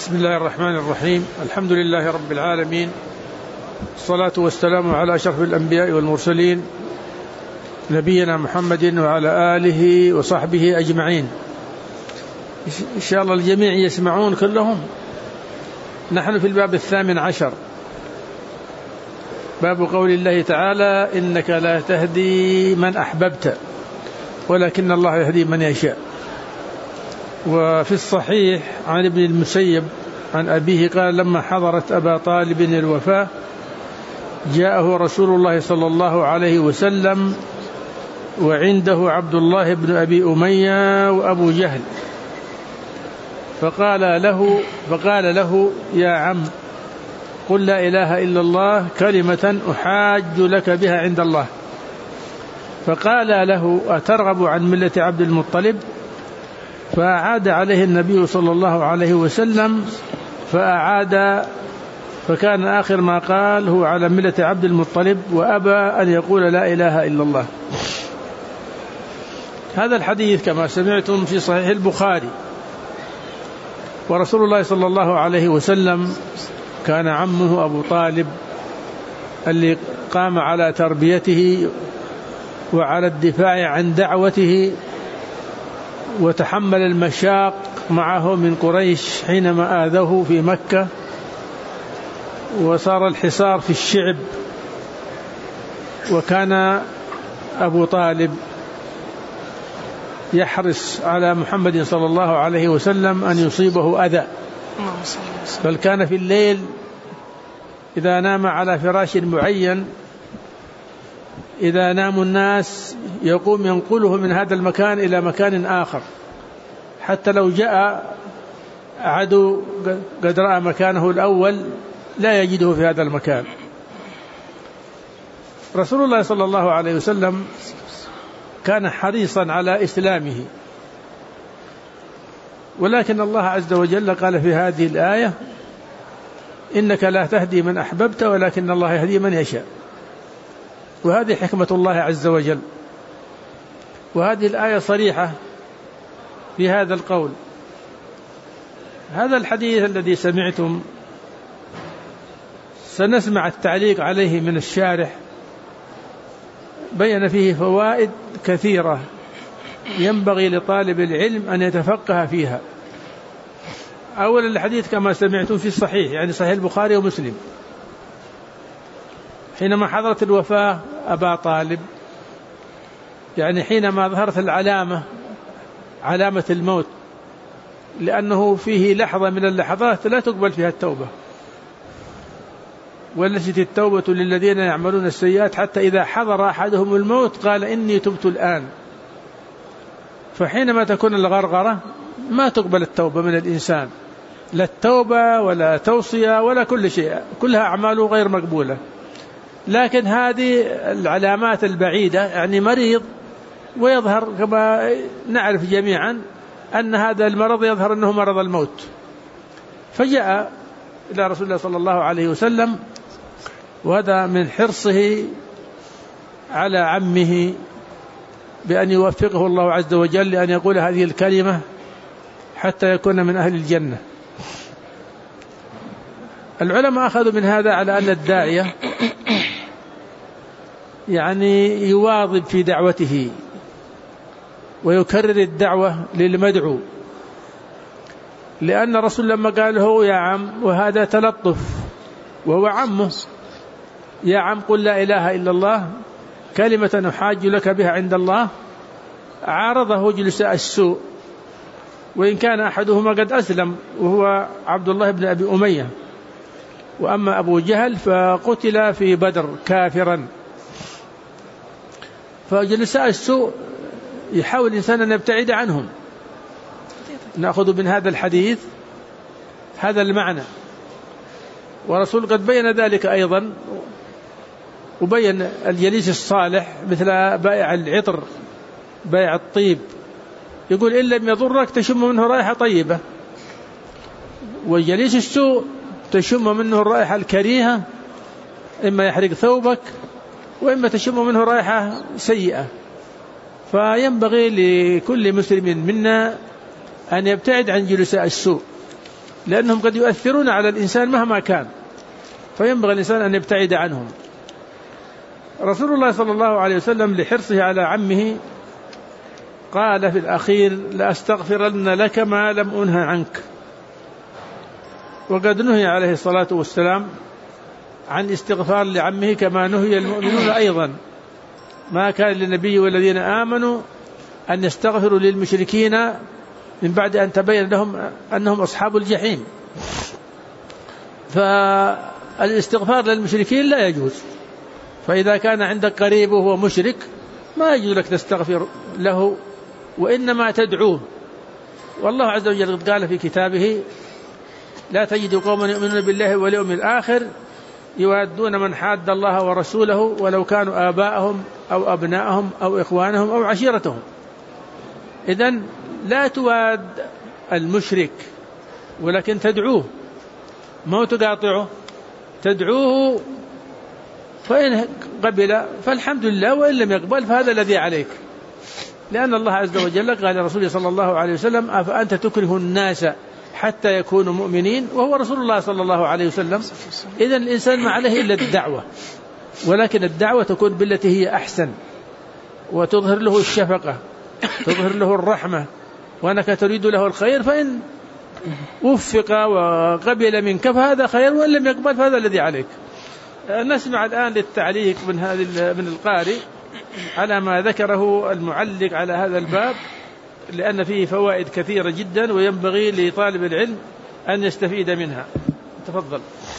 بسم الله الرحمن الرحيم. الحمد لله رب العالمين، الصلاة والسلام على أشرف الأنبياء والمرسلين نبينا محمد وعلى آله وصحبه أجمعين. إن شاء الله الجميع يسمعون كلهم. نحن في الباب 18، باب قول الله تعالى: إنك لا تهدي من أحببت ولكن الله يهدي من يشاء. وفي الصحيح عن ابن المسيب عن أبيه قال: لما حضرت أبا طالب الوفاة جاءه رسول الله صلى الله عليه وسلم وعنده عبد الله بن أبي أمية وأبو جهل، فقال له: يا عم، قل لا إله إلا الله كلمة أحاج لك بها عند الله. فقال له: أترغب عن ملة عبد المطلب؟ فأعاد عليه النبي صلى الله عليه وسلم فكان آخر ما قال هو على ملة عبد المطلب، وأبى أن يقول لا إله إلا الله. هذا الحديث كما سمعتم في صحيح البخاري. ورسول الله صلى الله عليه وسلم كان عمه أبو طالب اللي قام على تربيته وعلى الدفاع عن دعوته، وتحمل المشاق معه من قريش حينما آذوه في مكة، وصار الحصار في الشعب. وكان أبو طالب يحرص على محمد صلى الله عليه وسلم أن يصيبه أذى، بل كان في الليل إذا نام على فراش معين، إذا نام الناس يقوم ينقله من هذا المكان إلى مكان آخر، حتى لو جاء عدو قد رأى مكانه الأول لا يجده في هذا المكان. رسول الله صلى الله عليه وسلم كان حريصا على إسلامه، ولكن الله عز وجل قال في هذه الآية: إنك لا تهدي من أحببت ولكن الله يهدي من يشاء. وهذه حكمة الله عز وجل، وهذه الآية صريحة في هذا القول. هذا الحديث الذي سمعتم سنسمع التعليق عليه من الشارح، بين فيه فوائد كثيرة ينبغي لطالب العلم أن يتفقه فيها. أولا، الحديث كما سمعتم في الصحيح، يعني صحيح البخاري ومسلم، حينما حضرت الوفاة أبا طالب، يعني حينما ظهرت علامة الموت، لأنه فيه لحظة من اللحظات لا تقبل فيها التوبة، وليست التوبة للذين يعملون السيئات حتى إذا حضر أحدهم الموت قال إني تبت الآن. فحينما تكون الغرغرة ما تقبل التوبة من الإنسان، لا التوبة ولا توصية ولا كل شيء، كلها أعماله غير مقبولة. لكن هذه العلامات البعيدة، يعني مريض ويظهر كما نعرف جميعا أن هذا المرض يظهر أنه مرض الموت، فجاء إلى رسول الله صلى الله عليه وسلم، وهذا من حرصه على عمه بأن يوفقه الله عز وجل لأن يقول هذه الكلمة حتى يكون من أهل الجنة. العلماء أخذوا من هذا على أن الداعية يعني يواظب في دعوته ويكرر الدعوة للمدعو، لأن الرسول لما قال له يا عم، وهذا تلطف وهو عمه: يا عم قل لا إله إلا الله كلمة أحاج لك بها عند الله، عارضه جلساء السوء، وإن كان أحدهما قد أسلم وهو عبد الله بن أبي أمية، وأما أبو جهل فقتل في بدر كافرا. فجلساء السوء يحاول الإنسان أن يبتعد عنهم. نأخذ من هذا الحديث هذا المعنى، ورسول قد بين ذلك أيضا، وبين الجليس الصالح مثل بائع العطر، بائع الطيب، يقول إن لم يضرك تشم منه رائحة طيبة، والجليس السوء تشم منه الرائحة الكريهة، إما يحرق ثوبك وإما تشم منه رائحة سيئة. فينبغي لكل مسلم منا أن يبتعد عن جلساء السوء، لأنهم قد يؤثرون على الإنسان مهما كان، فينبغي الإنسان أن يبتعد عنهم. رسول الله صلى الله عليه وسلم لحرصه على عمه قال في الأخير: لأستغفرن لك ما لم أنه عنك. وقد نهي عليه الصلاة والسلام عن استغفار لعمه كما نهي المؤمنون أيضا. ما كان للنبي والذين آمنوا أن يستغفروا للمشركين من بعد أن تبين لهم أنهم أصحاب الجحيم. فالاستغفار للمشركين لا يجوز، فإذا كان عندك قريب وهو مشرك ما يجوز لك تستغفر له، وإنما تدعوه. والله عز وجل قال في كتابه: لا تجد قوما يؤمنون بالله واليوم الآخر يوادون من حاد الله ورسوله ولو كانوا آباءهم أو أبناءهم أو إخوانهم أو عشيرتهم. إذن لا تواد المشرك، ولكن تدعوه، ما تقاطعه، تدعوه، فإن قبل فالحمد لله، وإن لم يقبل فهذا الذي عليك، لأن الله عز وجل قال لرسوله صلى الله عليه وسلم: أفأنت تكره الناس حتى يكونوا مؤمنين، وهو رسول الله صلى الله عليه وسلم. إذن الإنسان ما عليه إلا الدعوة، ولكن الدعوة تكون بالتي هي أحسن، وتظهر له الشفقة، تظهر له الرحمة، وأنك تريد له الخير، فإن وفق وقبل منك فهذا خير، وإن لم يقبل فهذا الذي عليك. نسمع الآن للتعليق من القارئ على ما ذكره المعلق على هذا الباب، لأن فيه فوائد كثيرة جدا وينبغي لطالب العلم أن يستفيد منها. تفضل.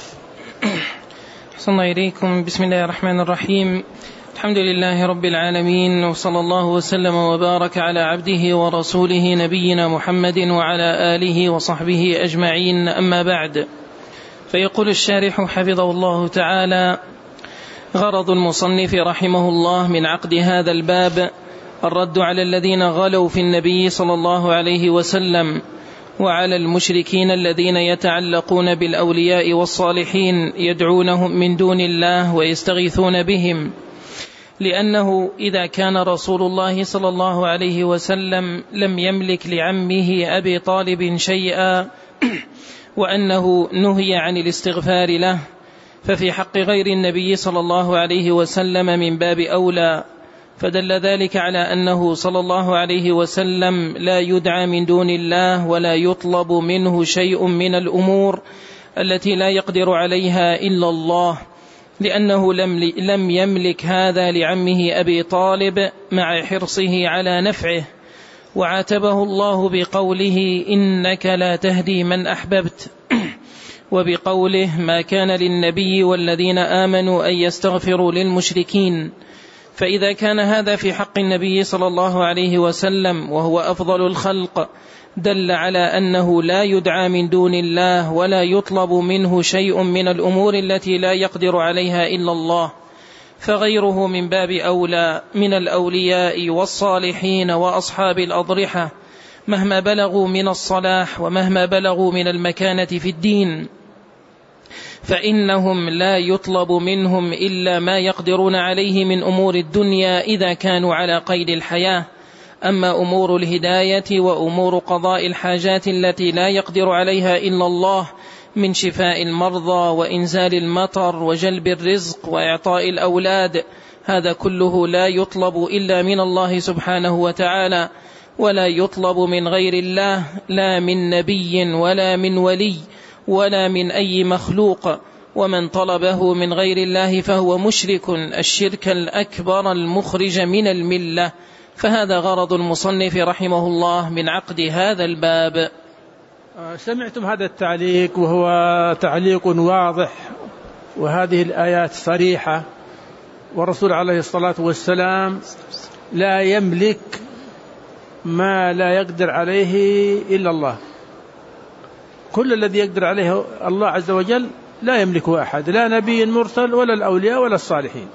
أحسن الله إليكم. بسم الله الرحمن الرحيم. الحمد لله رب العالمين، وصلى الله وسلم وبارك على عبده ورسوله نبينا محمد وعلى آله وصحبه أجمعين، أما بعد. فيقول الشارح حفظه الله تعالى: غرض المصنف رحمه الله من عقد هذا الباب الرد على الذين غلوا في النبي صلى الله عليه وسلم، وعلى المشركين الذين يتعلقون بالأولياء والصالحين يدعونهم من دون الله ويستغيثون بهم، لأنه إذا كان رسول الله صلى الله عليه وسلم لم يملك لعمه أبي طالب شيئا، وأنه نهي عن الاستغفار له، ففي حق غير النبي صلى الله عليه وسلم من باب أولى. فدل ذلك على أنه صلى الله عليه وسلم لا يدعى من دون الله ولا يطلب منه شيء من الأمور التي لا يقدر عليها إلا الله، لأنه لم يملك هذا لعمه أبي طالب مع حرصه على نفعه. وعاتبه الله بقوله: إنك لا تهدي من أحببت، وبقوله: ما كان للنبي والذين آمنوا أن يستغفروا للمشركين. فإذا كان هذا في حق النبي صلى الله عليه وسلم وهو أفضل الخلق، دل على أنه لا يدعى من دون الله ولا يطلب منه شيء من الأمور التي لا يقدر عليها إلا الله، فغيره من باب أولى من الأولياء والصالحين وأصحاب الأضرحة، مهما بلغوا من الصلاح ومهما بلغوا من المكانة في الدين، فإنهم لا يطلب منهم إلا ما يقدرون عليه من أمور الدنيا إذا كانوا على قيد الحياة. أما أمور الهداية وأمور قضاء الحاجات التي لا يقدر عليها إلا الله من شفاء المرضى وإنزال المطر وجلب الرزق وإعطاء الأولاد، هذا كله لا يطلب إلا من الله سبحانه وتعالى، ولا يطلب من غير الله، لا من نبي ولا من ولي ولا من أي مخلوق. ومن طلبه من غير الله فهو مشرك الشرك الأكبر المخرج من الملة. فهذا غرض المصنف رحمه الله من عقد هذا الباب. سمعتم هذا التعليق، وهو تعليق واضح، وهذه الآيات صريحة، والرسول عليه الصلاة والسلام لا يملك ما لا يقدر عليه إلا الله. كل الذي يقدر عليه الله عز وجل لا يملكه أحد، لا نبي مرسل ولا الأولياء ولا الصالحين.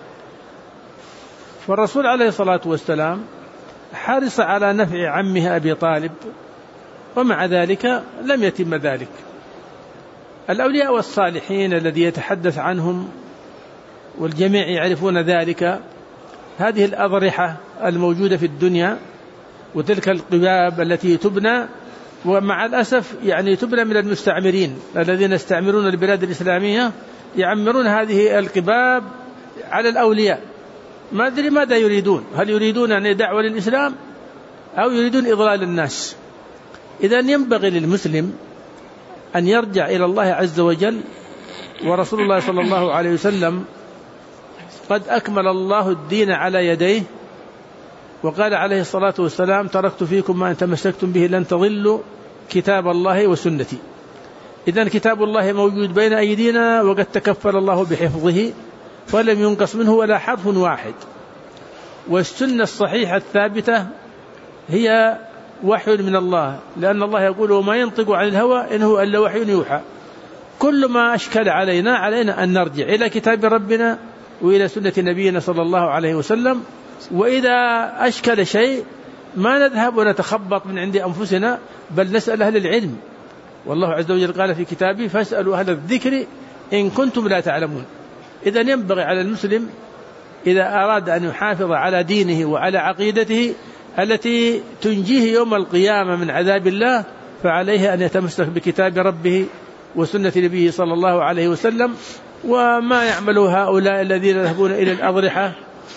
والرسول عليه الصلاة والسلام حرص على نفع عمه أبي طالب، ومع ذلك لم يتم ذلك. الأولياء والصالحين الذي يتحدث عنهم والجميع يعرفون ذلك، هذه الأضرحة الموجودة في الدنيا وتلك القباب التي تبنى ومع الأسف يعني تبنى من المستعمرين الذين يستعمرون البلاد الإسلامية، يعمرون هذه القباب على الأولياء. ما أدري ماذا يريدون، هل يريدون أن دعوة للإسلام أو يريدون إضلال الناس؟ إذن ينبغي للمسلم أن يرجع إلى الله عز وجل، ورسول الله صلى الله عليه وسلم قد أكمل الله الدين على يديه، وقال عليه الصلاة والسلام: تركت فيكم ما إن تمسكتم به لن تضلوا كتاب الله وسنتي. إذن كتاب الله موجود بين أيدينا، وقد تكفل الله بحفظه فلم ينقص منه ولا حرف واحد. والسنة الصحيحة الثابتة هي وحي من الله، لأن الله يقول: وما ينطق عن الهوى إن هو إلا وحي يوحى. كل ما أشكل علينا أن نرجع إلى كتاب ربنا وإلى سنة نبينا صلى الله عليه وسلم. وإذا أشكل شيء ما نذهب ونتخبط من عند أنفسنا، بل نسأل أهل العلم. والله عز وجل قال في كتابه: فاسألوا أهل الذكر إن كنتم لا تعلمون. إذن ينبغي على المسلم إذا أراد أن يحافظ على دينه وعلى عقيدته التي تنجيه يوم القيامة من عذاب الله، فعليه أن يتمسك بكتاب ربه وسنة نبيه صلى الله عليه وسلم. وما يعمل هؤلاء الذين يذهبون إلى الأضرحة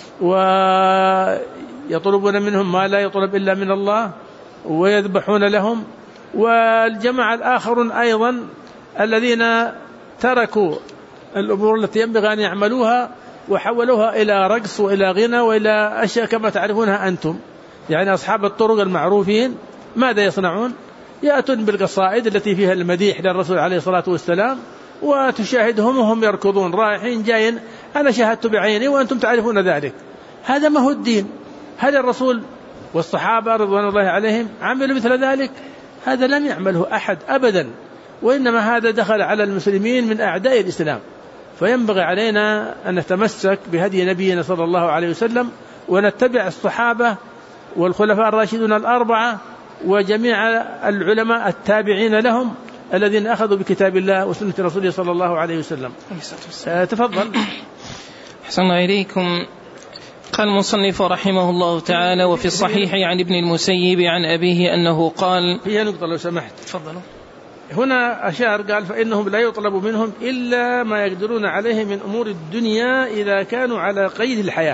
ويطلبون منهم ما لا يطلب إلا من الله ويذبحون لهم، والجماعة الآخرون أيضا الذين تركوا الأمور التي ينبغي أن يعملوها وحولوها إلى رقص وإلى غنى وإلى أشياء كما تعرفونها أنتم. يعني أصحاب الطرق المعروفين ماذا يصنعون؟ يأتون بالقصائد التي فيها المديح للرسول عليه الصلاة والسلام، وتشاهدهم وهم يركضون رايحين جايين: أنا شاهدت بعيني وأنتم تعرفون ذلك. هذا ما هو الدين. هل الرسول والصحابة رضوان الله عليهم عملوا مثل ذلك؟ هذا لم يعمله أحد أبدا، وإنما هذا دخل على المسلمين من أعداء الإسلام. فينبغي علينا أن نتمسك بهدي نبينا صلى الله عليه وسلم، ونتبع الصحابة والخلفاء الراشدون الأربعة وجميع العلماء التابعين لهم الذين أخذوا بكتاب الله وسنة رسوله صلى الله عليه وسلم. تفضل. أحسن الله إليكم. قال المصنف رحمه الله تعالى: وفي الصحيح عن ابن المسيب عن أبيه أنه قال. فيها نقطة لو سمحت. تفضلوا. هنا أشار قال: فإنهم لا يطلب منهم إلا ما يقدرون عليه من أمور الدنيا إذا كانوا على قيد الحياة.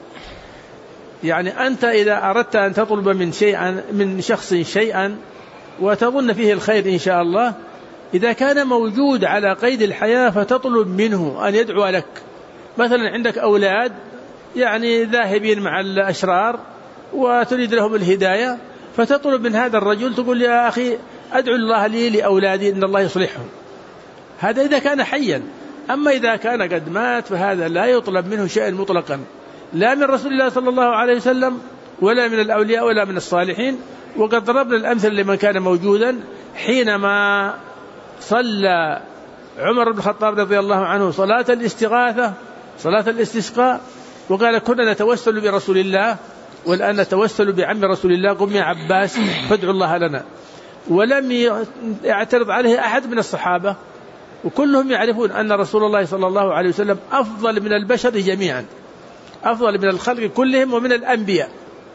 يعني أنت إذا أردت أن تطلب من شخص شيئا وتظن فيه الخير إن شاء الله، إذا كان موجود على قيد الحياة فتطلب منه أن يدعو لك. مثلا عندك أولاد يعني ذاهبين مع الأشرار وتريد لهم الهداية، فتطلب من هذا الرجل تقول: يا أخي أدعو الله لي لأولادي إن الله يصلحهم. هذا إذا كان حيا. أما إذا كان قد مات فهذا لا يطلب منه شيء مطلقا، لا من رسول الله صلى الله عليه وسلم ولا من الأولياء ولا من الصالحين. وقد ضربنا الأمثل لمن كان موجودا حينما صلى عمر بن الخطاب رضي الله عنه صلاة الاستغاثة، صلاة الاستسقاء، وقال: كنا نتوسل برسول الله والآن نتوسل بعم رسول الله، قم يا عباس فادعوا الله لنا. ولم يعترض عليه أحد من الصحابة، وكلهم يعرفون أن رسول الله صلى الله عليه وسلم أفضل من البشر جميعا، أفضل من الخلق كلهم ومن الأنبياء،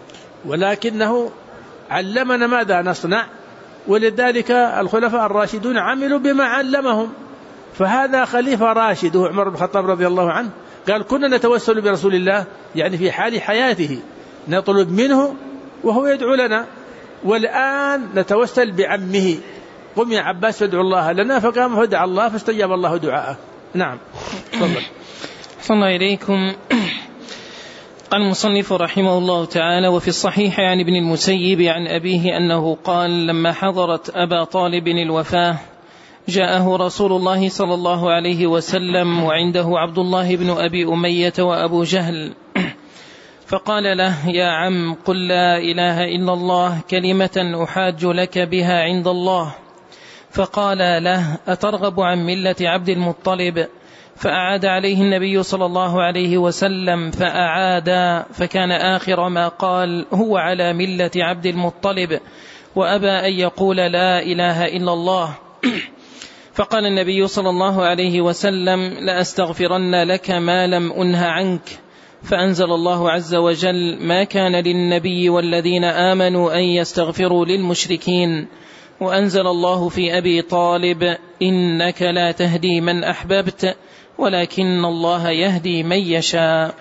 ولكنه علمنا ماذا نصنع. ولذلك الخلفاء الراشدون عملوا بما علمهم. فهذا خليفة راشد هو عمر بن الخطاب رضي الله عنه، قال: كنا نتوسل برسول الله، يعني في حال حياته نطلب منه وهو يدعو لنا، والآن نتوسل بعمه، قم يا عباس فادعوا الله لنا. فقام فدعا الله فاستجاب الله دعاءه. نعم. تفضل. صلى الله إليكم. قال المصنف رحمه الله تعالى: وفي الصحيح عن ابن المسيب عن أبيه أنه قال: لما حضرت أبا طالب الوفاة جاءه رسول الله صلى الله عليه وسلم وعنده عبد الله بن أبي أمية وأبو جهل، فقال له: يا عم، قل لا إله إلا الله كلمة أحاج لك بها عند الله. فقال له: أترغب عن ملة عبد المطلب؟ فأعاد عليه النبي صلى الله عليه وسلم فأعاد، فكان آخر ما قال: هو على ملة عبد المطلب، وأبى أن يقول لا إله إلا الله. فقال النبي صلى الله عليه وسلم: لأستغفرن لك ما لم أنه عنك. فأنزل الله عز وجل: ما كان للنبي والذين آمنوا أن يستغفروا للمشركين وأنزل الله في أبي طالب إنك لا تهدي من أحببت ولكن الله يهدي من يشاء.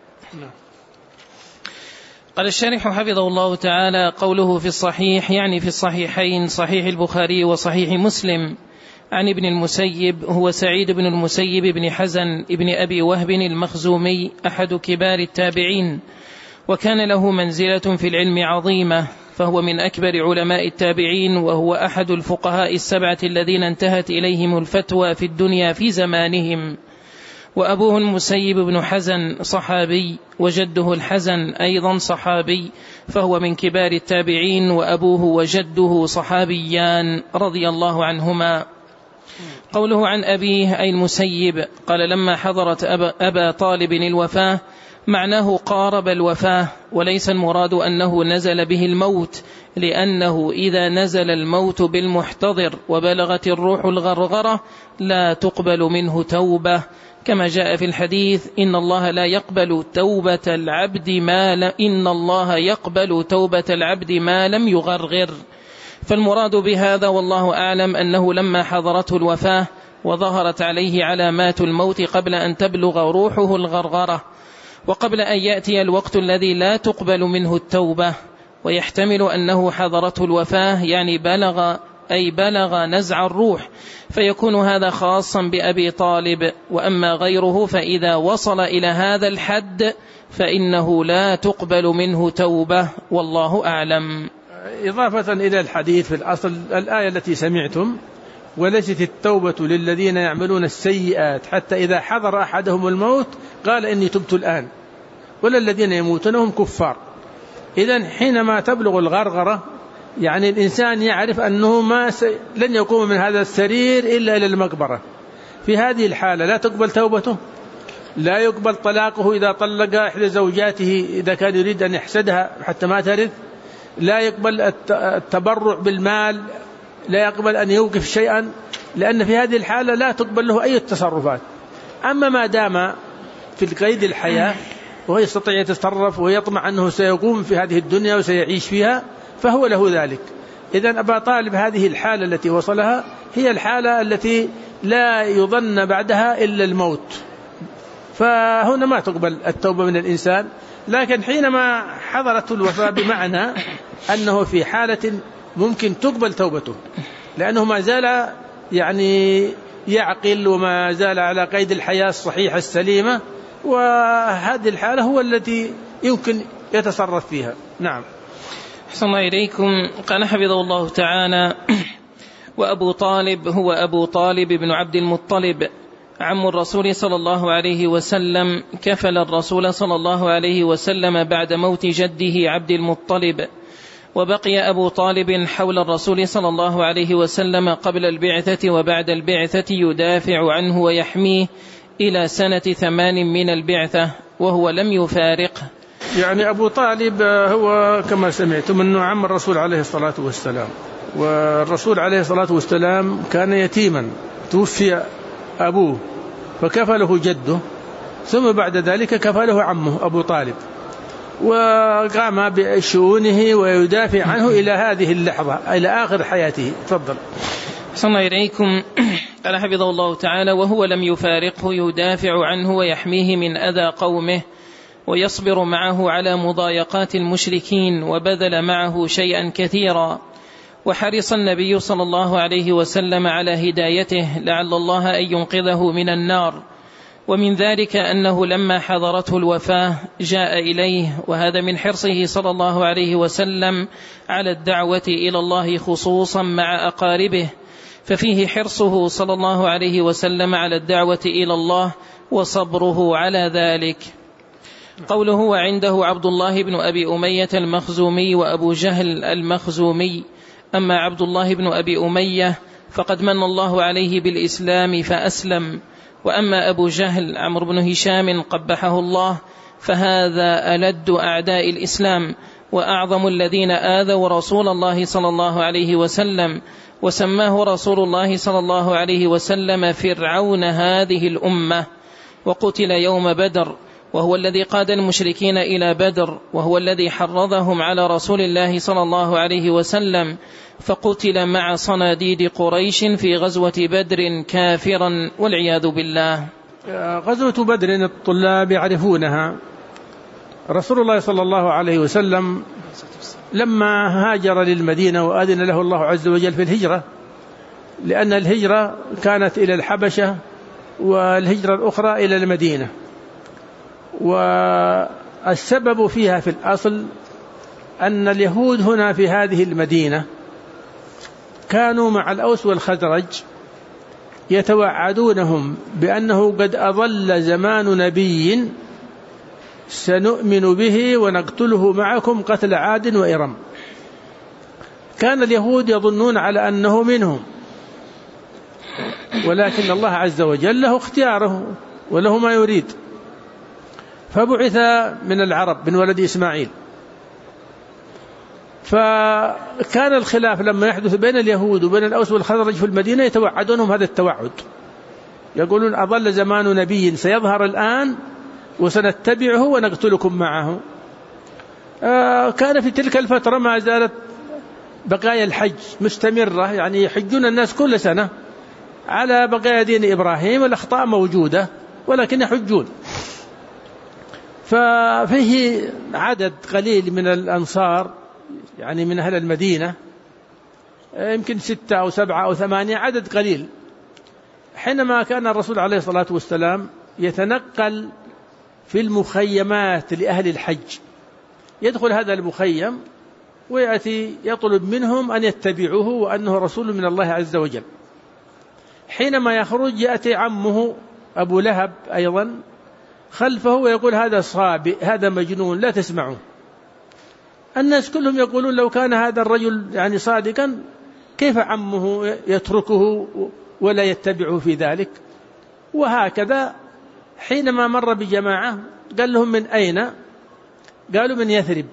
قال الشارح حفظه الله تعالى: قوله في الصحيح يعني في الصحيحين صحيح البخاري وصحيح مسلم عن ابن المسيب هو سعيد بن المسيب بن حزن ابن أبي وهب المخزومي أحد كبار التابعين، وكان له منزلة في العلم عظيمة، فهو من أكبر علماء التابعين، وهو أحد الفقهاء السبعة الذين انتهت إليهم الفتوى في الدنيا في زمانهم. وأبوه المسيب بن حزن صحابي، وجده الحزن أيضا صحابي، فهو من كبار التابعين، وأبوه وجده صحابيان رضي الله عنهما. قوله عن أبيه أي المسيب قال: لما حضرت أبا طالب الوفاة، معناه قارب الوفاة، وليس المراد أنه نزل به الموت، لأنه إذا نزل الموت بالمحتضر وبلغت الروح الغرغرة لا تقبل منه توبة، كما جاء في الحديث: إن الله يقبل توبة العبد ما لم يغرغر. فالمراد بهذا والله أعلم أنه لما حضرته الوفاة وظهرت عليه علامات الموت قبل أن تبلغ روحه الغرغرة، وقبل أن يأتي الوقت الذي لا تقبل منه التوبة، ويحتمل أنه حضرته الوفاة يعني بلغ نزع الروح، فيكون هذا خاصا بأبي طالب. وأما غيره فإذا وصل إلى هذا الحد فإنه لا تقبل منه توبة، والله أعلم. إضافة إلى الحديث في الأصل الآية التي سمعتم: وليست التوبة للذين يعملون السيئات حتى إذا حضر أحدهم الموت قال إني تبت الآن، ولا الذين يموتون هم كفار. إذن حينما تبلغ الغرغرة يعني الإنسان يعرف أنه لن يقوم من هذا السرير إلا إلى المقبرة. في هذه الحالة لا تقبل توبته، لا يقبل طلاقه إذا طلق إحدى زوجاته إذا كان يريد أن يحسدها حتى ما ترث، لا يقبل التبرع بالمال، لا يقبل أن يوقف شيئا، لأن في هذه الحالة لا تقبل له أي تصرفات. أما ما دام في قيد الحياة وهو يستطيع يتصرف ويطمع أنه سيقوم في هذه الدنيا وسيعيش فيها فهو له ذلك. إذن أبا طالب هذه الحالة التي وصلها هي الحالة التي لا يظن بعدها إلا الموت، فهنا ما تقبل التوبة من الإنسان. لكن حينما حضرت الوفاة بمعنى أنه في حالة ممكن تقبل توبته، لأنه ما زال يعني يعقل وما زال على قيد الحياة الصحيحة السليمة، وهذه الحالة هو التي يمكن يتصرف فيها. نعم. أحسن الله إليكم. قال حفظه الله تعالى: وأبو طالب هو أبو طالب بن عبد المطلب عم الرسول صلى الله عليه وسلم، كفل الرسول صلى الله عليه وسلم بعد موت جده عبد المطلب، وبقي أبو طالب حول الرسول صلى الله عليه وسلم قبل البعثة وبعد البعثة يدافع عنه ويحميه إلى سنة 8 من البعثة، وهو لم يفارقه. يعني أبو طالب هو كما سمعتم أنه عم الرسول عليه الصلاة والسلام، والرسول عليه الصلاة والسلام كان يتيما، توفي أبوه فكفله جده، ثم بعد ذلك كفله عمه أبو طالب، وقام بشؤونه ويدافع عنه إلى هذه اللحظة، إلى آخر حياته. تفضل. أحسن الله إليكم. قال حفظه الله تعالى: وهو لم يفارقه يدافع عنه ويحميه من أذى قومه، ويصبر معه على مضايقات المشركين، وبذل معه شيئا كثيرا، وحرص النبي صلى الله عليه وسلم على هدايته لعل الله أن ينقذه من النار. ومن ذلك أنه لما حضرته الوفاة جاء إليه، وهذا من حرصه صلى الله عليه وسلم على الدعوة إلى الله خصوصا مع أقاربه، ففيه حرصه صلى الله عليه وسلم على الدعوة إلى الله وصبره على ذلك. قوله: وعنده عبد الله بن أبي أمية المخزومي وأبو جهل المخزومي. أما عبد الله بن أبي أمية فقد من الله عليه بالإسلام فأسلم، وأما أبو جهل عمرو بن هشام قبحه الله فهذا ألد أعداء الإسلام وأعظم الذين آذوا رسول الله صلى الله عليه وسلم، وسماه رسول الله صلى الله عليه وسلم فرعون هذه الأمة، وقتل يوم بدر، وهو الذي قاد المشركين إلى بدر، وهو الذي حرضهم على رسول الله صلى الله عليه وسلم، فقتل مع صناديد قريش في غزوة بدر كافرا والعياذ بالله. غزوة بدر الطلاب يعرفونها. رسول الله صلى الله عليه وسلم لما هاجر للمدينة وأذن له الله عز وجل في الهجرة، لأن الهجرة كانت إلى الحبشة والهجرة الأخرى إلى المدينة، والسبب فيها في الأصل أن اليهود هنا في هذه المدينة كانوا مع الأوس والخزرج يتوعدونهم بأنه قد أضل زمان نبي سنؤمن به ونقتله معكم قتل عاد وإرم. كان اليهود يظنون على أنه منهم، ولكن الله عز وجل له اختياره وله ما يريد، فبعث من العرب من ولد إسماعيل. فكان الخلاف لما يحدث بين اليهود وبين الأوس والخزرج في المدينة يتوعدونهم هذا التوعد، يقولون أضل زمان نبي سيظهر الآن وسنتبعه ونقتلكم معه. كان في تلك الفترة ما زالت بقايا الحج مستمرة، يعني يحجون الناس كل سنة على بقايا دين إبراهيم، والأخطاء موجودة ولكن يحجون. ففيه عدد قليل من الأنصار، يعني من أهل المدينة، يمكن 6 أو 7 أو 8، عدد قليل. حينما كان الرسول عليه الصلاة والسلام يتنقل في المخيمات لأهل الحج، يدخل هذا المخيم ويأتي يطلب منهم أن يتبعوه وأنه رسول من الله عز وجل. حينما يخرج يأتي عمه أبو لهب أيضا خلفه ويقول هذا صابئ، هذا مجنون، لا تسمعوه. الناس كلهم يقولون لو كان هذا الرجل يعني صادقا كيف عمه يتركه ولا يتبعه في ذلك. وهكذا حينما مر بجماعة قال لهم من أين؟ قالوا من يثرب.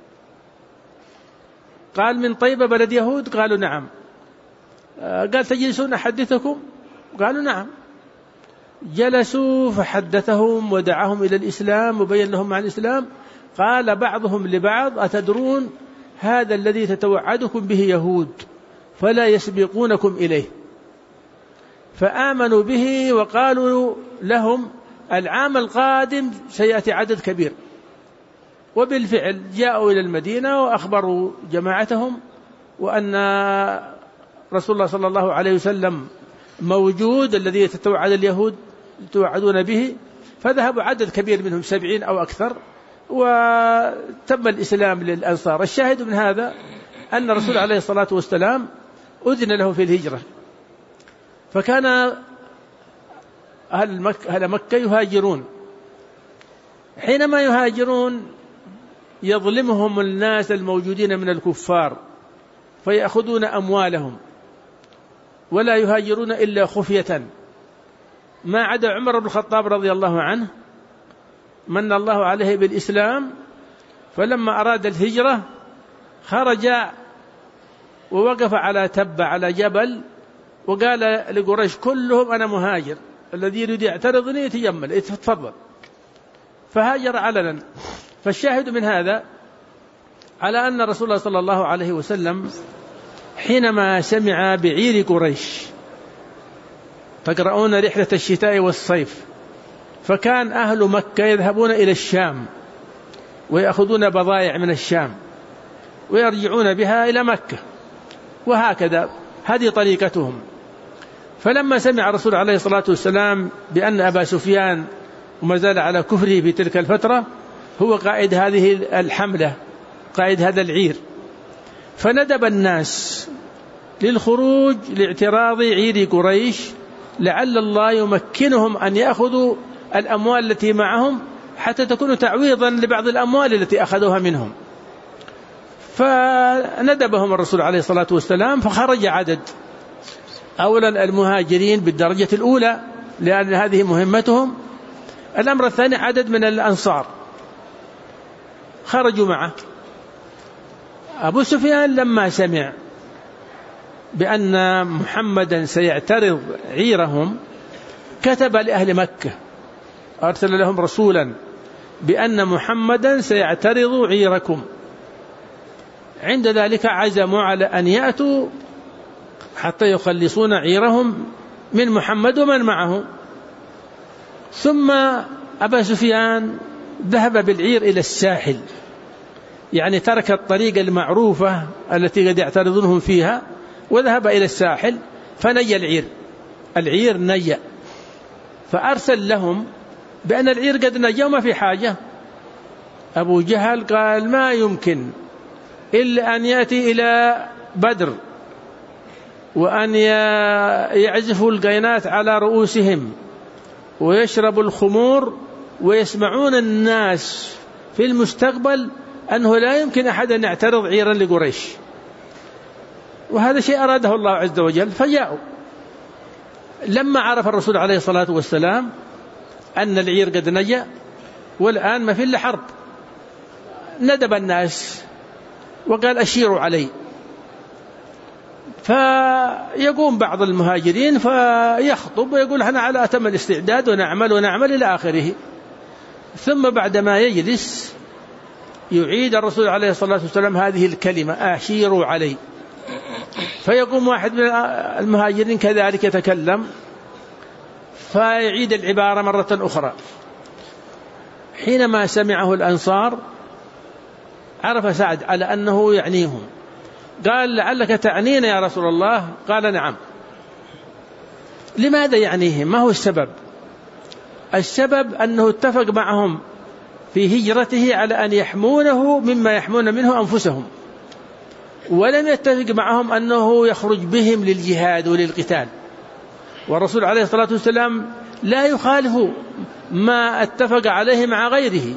قال من طيبة بلد يهود؟ قالوا نعم. قال تجلسون أحدثكم؟ قالوا نعم. جلسوا فحدثهم ودعاهم إلى الإسلام وبين لهم عن الإسلام. قال بعضهم لبعض أتدرون هذا الذي تتوعدكم به يهود فلا يسبقونكم إليه. فآمنوا به وقالوا لهم العام القادم سيأتي عدد كبير. وبالفعل جاءوا إلى المدينة وأخبروا جماعتهم وأن رسول الله صلى الله عليه وسلم موجود الذي يتوعد اليهود يتوعدون به، فذهبوا عدد كبير منهم 70 أو أكثر، وتم الإسلام للأنصار. الشاهد من هذا أن الرسول عليه الصلاة والسلام أذن له في الهجرة، فكان أهل مكة يهاجرون. حينما يهاجرون يظلمهم الناس الموجودين من الكفار فيأخذون أموالهم، ولا يهاجرون إلا خفية، ما عدا عمر بن الخطاب رضي الله عنه من الله عليه بالإسلام، فلما أراد الهجرة خرج ووقف على تبة على جبل وقال لقريش كلهم أنا مهاجر، الذي يريد يعترضني يتجمل يتفضل، فهاجر علنا. فالشاهد من هذا على أن رسول الله صلى الله عليه وسلم حينما سمع بعير قريش، تقرؤون رحلة الشتاء والصيف، فكان أهل مكة يذهبون إلى الشام ويأخذون بضائع من الشام ويرجعون بها إلى مكة، وهكذا هذه طريقتهم. فلما سمع الرسول عليه الصلاة والسلام بأن أبا سفيان وما زال على كفره في تلك الفترة هو قائد هذه الحملة، قائد هذا العير، فندب الناس للخروج لاعتراض عير قريش لعل الله يمكنهم أن يأخذوا الأموال التي معهم حتى تكون تعويضا لبعض الأموال التي أخذوها منهم. فندبهم الرسول عليه الصلاة والسلام، فخرج عدد، أولا المهاجرين بالدرجة الأولى لأن هذه مهمتهم، الأمر الثاني عدد من الأنصار خرجوا معه. أبو سفيان لما سمع بأن محمدا سيعترض عيرهم كتب لأهل مكة، أرسل لهم رسولا بأن محمدا سيعترض عيركم. عند ذلك عزموا على أن يأتوا حتى يخلصون عيرهم من محمد ومن معه. ثم أبا سفيان ذهب بالعير إلى الساحل، يعني ترك الطريق المعروفة التي قد يعترضونهم فيها وذهب إلى الساحل فني العير ني، فأرسل لهم بأن العير قد نجا وما في حاجة. أبو جهل قال ما يمكن إلا أن يأتي إلى بدر وأن يعزفوا القينات على رؤوسهم ويشربوا الخمور ويسمعون الناس في المستقبل أنه لا يمكن أحد أن يعترض عيرا لقريش، وهذا شيء أراده الله عز وجل. فجاءوا لما عرف الرسول عليه الصلاة والسلام أن العير قد نجا والآن ما في إلا حرب، ندب الناس وقال أشيروا علي. فيقوم بعض المهاجرين فيخطب ويقول احنا على أتم الاستعداد ونعمل إلى آخره. ثم بعدما يجلس يعيد الرسول عليه الصلاة والسلام هذه الكلمة أشيروا علي. فيقوم واحد من المهاجرين كذلك يتكلم فيعيد العبارة مرة أخرى. حينما سمعه الأنصار عرف سعد على أنه يعنيهم، قال لعلك تعنينا يا رسول الله؟ قال نعم. لماذا يعنيهم؟ ما هو السبب؟ السبب أنه اتفق معهم في هجرته على أن يحمونه مما يحمون منه أنفسهم، ولم يتفق معهم أنه يخرج بهم للجهاد وللقتال. والرسول عليه الصلاة والسلام لا يخالف ما اتفق عليه مع غيره.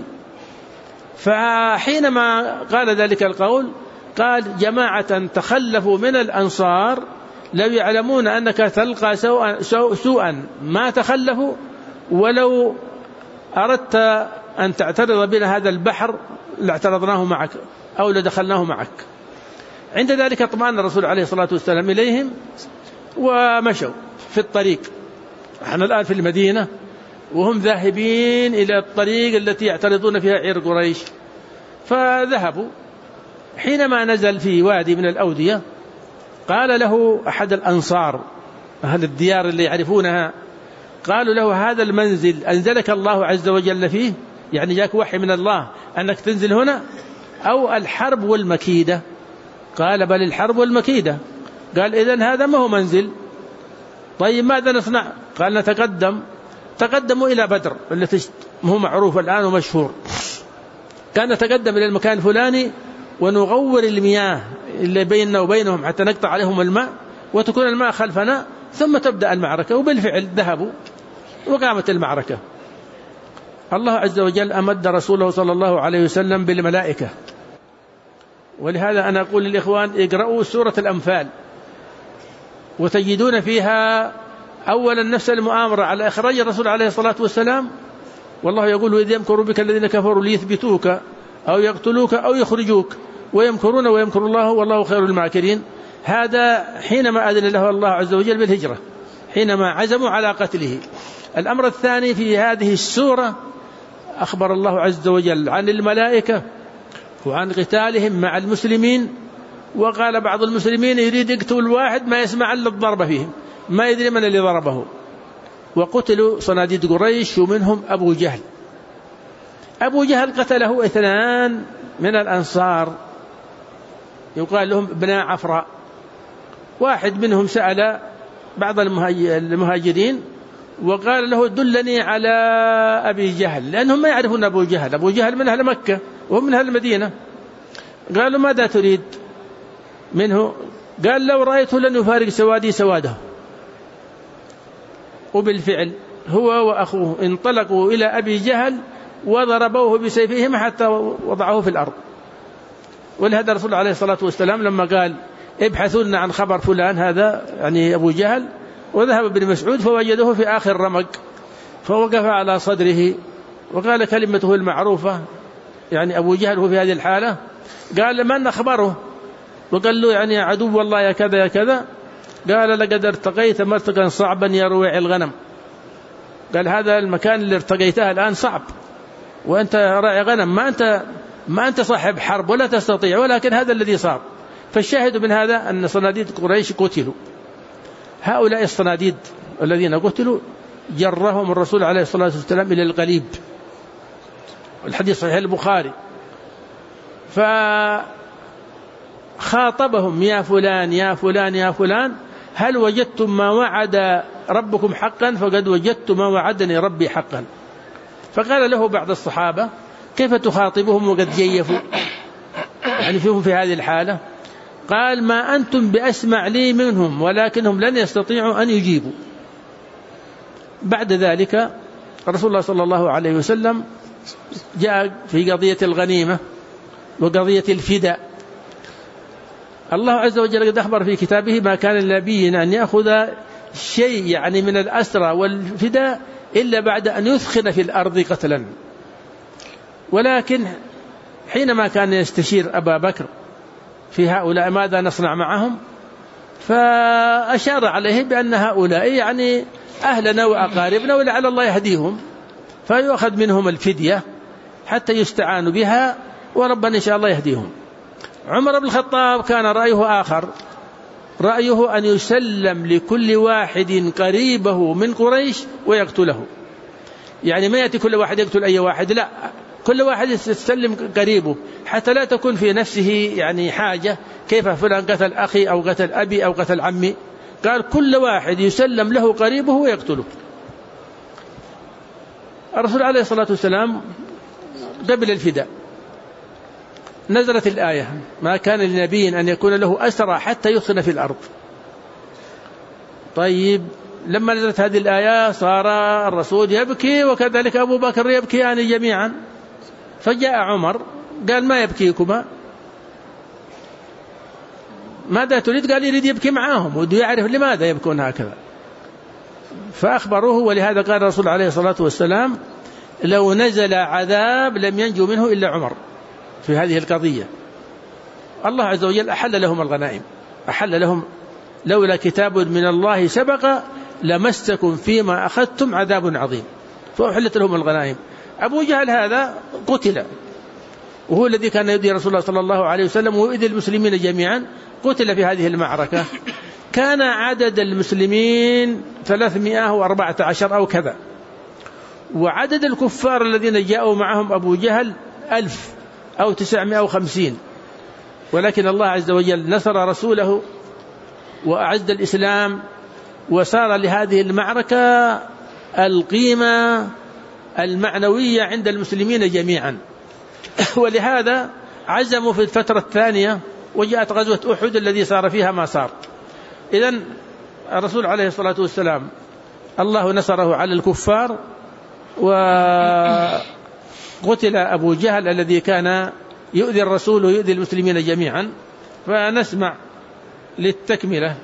فحينما قال ذلك القول قال جماعة تخلفوا من الأنصار لو يعلمون أنك تلقى سوءا ما تخلفوا، ولو أردت أن تعترض بنا هذا البحر لاعترضناه معك أو لدخلناه معك. عند ذلك اطمأن الرسول عليه الصلاة والسلام إليهم ومشوا في الطريق. نحن الآن في المدينة وهم ذاهبين إلى الطريق التي يعترضون فيها عير قريش. فذهبوا، حينما نزل في وادي من الأودية قال له أحد الأنصار أهل الديار اللي يعرفونها، قالوا له هذا المنزل أنزلك الله عز وجل فيه، يعني جاك وحي من الله أنك تنزل هنا، أو الحرب والمكيدة؟ قال بل الحرب والمكيدة. قال إذن هذا ما هو منزل. طيب ماذا نصنع؟ قال نتقدم. تقدموا إلى بدر التي هو معروف الآن ومشهور. كان نتقدم إلى المكان الفلاني ونغور المياه اللي بيننا وبينهم حتى نقطع عليهم الماء وتكون الماء خلفنا ثم تبدأ المعركة. وبالفعل ذهبوا وقامت المعركة. الله عز وجل أمد رسوله صلى الله عليه وسلم بالملائكة، ولهذا أنا أقول للإخوان اقرأوا سورة الأنفال وتجدون فيها أولا نفس المؤامرة على إخراج الرسول عليه الصلاة والسلام. والله يقول إذ يمكر بك الذين كفروا ليثبتوك أو يقتلوك أو يخرجوك ويمكرون ويمكر الله والله خير الماكرين. هذا حينما أذن له الله عز وجل بالهجرة، حينما عزموا على قتله. الأمر الثاني في هذه السورة أخبر الله عز وجل عن الملائكة وعن قتالهم مع المسلمين، وقال بعض المسلمين يريد يقتل الواحد ما يسمع إلا الضربة فيهم، ما يدري من اللي ضربه. وقتلوا صناديد قريش ومنهم أبو جهل. أبو جهل قتله 2 من الأنصار يقال لهم ابناء عفراء. واحد منهم سأل بعض المهاجرين وقال له دلني على أبي جهل، لأنهم ما يعرفون أبو جهل. أبو جهل من أهل مكة وهم من أهل المدينة. قالوا ماذا تريد منه؟ قال لو رأيته لن يفارق سوادي سواده. وبالفعل هو وأخوه انطلقوا إلى أبي جهل وضربوه بسيفهم حتى وضعوه في الأرض. ولهذا الرسول عليه الصلاة والسلام لما قال ابحثوا لنا عن خبر فلان، هذا يعني أبو جهل، وذهب ابن مسعود فوجده في آخر رمق فوقف على صدره وقال كلمته المعروفة، يعني أبو جهل هو في هذه الحالة قال من أخبره؟ وقال له يعني عدو الله يا كذا يا كذا. قال لقد ارتقيت مرتقا صعبا يروع الغنم. قال هذا المكان اللي ارتقيته الآن صعب، وأنت راعي غنم، ما أنت صاحب حرب ولا تستطيع، ولكن هذا الذي صار. فالشاهد من هذا أن صناديد قريش قتلوا. هؤلاء الصناديد الذين قتلوا جرهم الرسول عليه الصلاة والسلام إلى القليب، الحديث صحيح البخاري، فخاطبهم: يا فلان يا فلان يا فلان، هل وجدتم ما وعد ربكم حقا؟ فقد وجدت ما وعدني ربي حقا. فقال له بعض الصحابة: كيف تخاطبهم وقد جيفوا، يعني فيهم في هذه الحالة؟ قال: ما أنتم بأسمع لي منهم، ولكنهم لن يستطيعوا أن يجيبوا. بعد ذلك رسول الله صلى الله عليه وسلم جاء في قضية الغنيمة وقضية الفداء. الله عز وجل قد أخبر في كتابه: ما كان لنبي أن يأخذ شيء يعني من الأسرى والفداء إلا بعد أن يثخن في الأرض قتلا. ولكن حينما كان يستشير أبا بكر في هؤلاء ماذا نصنع معهم، فأشار عليه بأن هؤلاء يعني أهلنا وأقاربنا ولعل الله يهديهم، فيؤخذ منهم الفدية حتى يستعانوا بها، وربنا إن شاء الله يهديهم. عمر بن الخطاب كان رأيه آخر، رأيه أن يسلم لكل واحد قريبه من قريش ويقتله. يعني ما يأتي كل واحد يقتل أي واحد، لا، كل واحد يسلم قريبه حتى لا تكون في نفسه يعني حاجة كيف فلان قتل أخي أو قتل أبي أو قتل عمي. قال: كل واحد يسلم له قريبه ويقتله. الرسول عليه الصلاة والسلام قبل الفداء نزلت الآية: ما كان لنبي أن يكون له أسرى حتى يثخن في الأرض. طيب، لما نزلت هذه الآية صار الرسول يبكي وكذلك أبو بكر يبكيان جميعا. فجاء عمر قال: ما يبكيكما؟ ماذا تريد؟ قال: يريد يبكي معهم وده يعرف لماذا يبكون هكذا. فأخبروه، ولهذا قال الرسول عليه الصلاة والسلام: لو نزل عذاب لم ينجو منه إلا عمر في هذه القضية. الله عز وجل أحل لهم الغنائم، أحل لهم: لولا كتاب من الله سبق لمسكم فيما أخذتم عذاب عظيم، فأحلت لهم الغنائم. أبو جهل هذا قتل، وهو الذي كان يؤذي رسول الله صلى الله عليه وسلم ويؤذي المسلمين جميعا، قتل في هذه المعركة. كان عدد المسلمين 314 أو كذا، وعدد الكفار الذين جاءوا معهم أبو جهل 1000 أو 950. ولكن الله عز وجل نصر رسوله وأعز الإسلام، وصار لهذه المعركة القيمة المعنوية عند المسلمين جميعا. ولهذا عزموا في الفترة الثانية، وجاءت غزوة أحد الذي صار فيها ما صار. إذن الرسول عليه الصلاة والسلام الله نصره على الكفار، وقتل أبو جهل الذي كان يؤذي الرسول ويؤذي المسلمين جميعا. فنسمع للتكملة،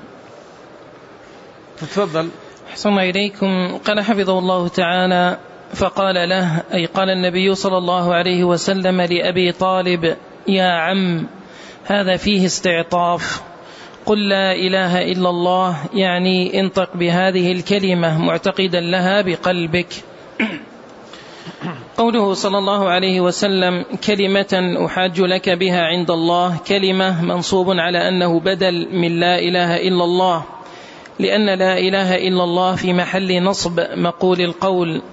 تفضل. أحسن إليكم. قال حفظه الله تعالى: فقال له، أي قال النبي صلى الله عليه وسلم لأبي طالب: يا عم، هذا فيه استعطاف، قل لا إله إلا الله، يعني انطق بهذه الكلمة معتقدا لها بقلبك. قوله صلى الله عليه وسلم: كلمة أحاج لك بها عند الله، كلمة منصوب على أنه بدل من لا إله إلا الله، لأن لا إله إلا الله في محل نصب مقول القول،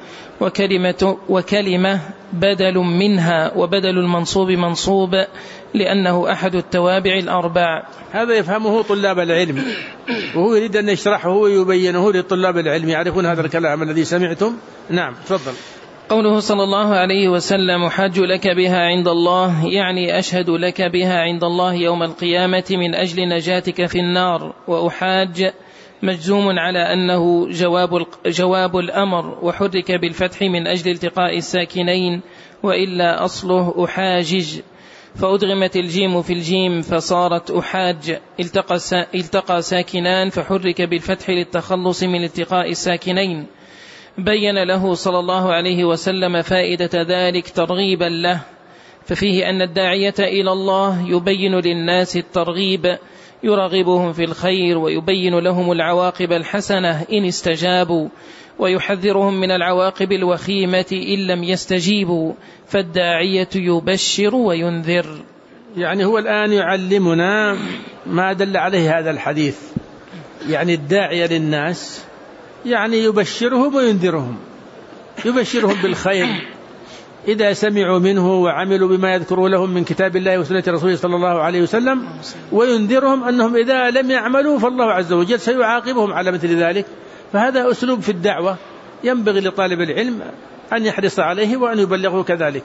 وكلمة بدل منها، وبدل المنصوب منصوب لأنه أحد التوابع الأربع. هذا يفهمه طلاب العلم، وهو يريد أن يشرحه ويبينه لطلاب العلم يعرفون هذا الكلام الذي سمعتم. نعم، تفضل. قوله صلى الله عليه وسلم: أحاج لك بها عند الله، يعني أشهد لك بها عند الله يوم القيامة من أجل نجاتك في النار. وأحاج مجزوم على أنه جواب الأمر، وحرك بالفتح من أجل التقاء الساكنين، وإلا أصله أحاجج، فأدغمت الجيم في الجيم فصارت أحاج، التقى ساكنان فحرك بالفتح للتخلص من التقاء الساكنين. بين له صلى الله عليه وسلم فائدة ذلك ترغيبا له، ففيه أن الداعية إلى الله يبين للناس الترغيب، يرغبهم في الخير ويبين لهم العواقب الحسنة إن استجابوا، ويحذرهم من العواقب الوخيمة إن لم يستجيبوا، فالداعية يبشر وينذر. يعني هو الآن يعلمنا ما دل عليه هذا الحديث، يعني الداعية للناس يعني يبشرهم وينذرهم، يبشرهم بالخير إذا سمعوا منه وعملوا بما يذكروا لهم من كتاب الله وسنة رسوله صلى الله عليه وسلم، وينذرهم أنهم إذا لم يعملوا فالله عز وجل سيعاقبهم على مثل ذلك. فهذا أسلوب في الدعوة ينبغي لطالب العلم أن يحرص عليه وأن يبلغه كذلك.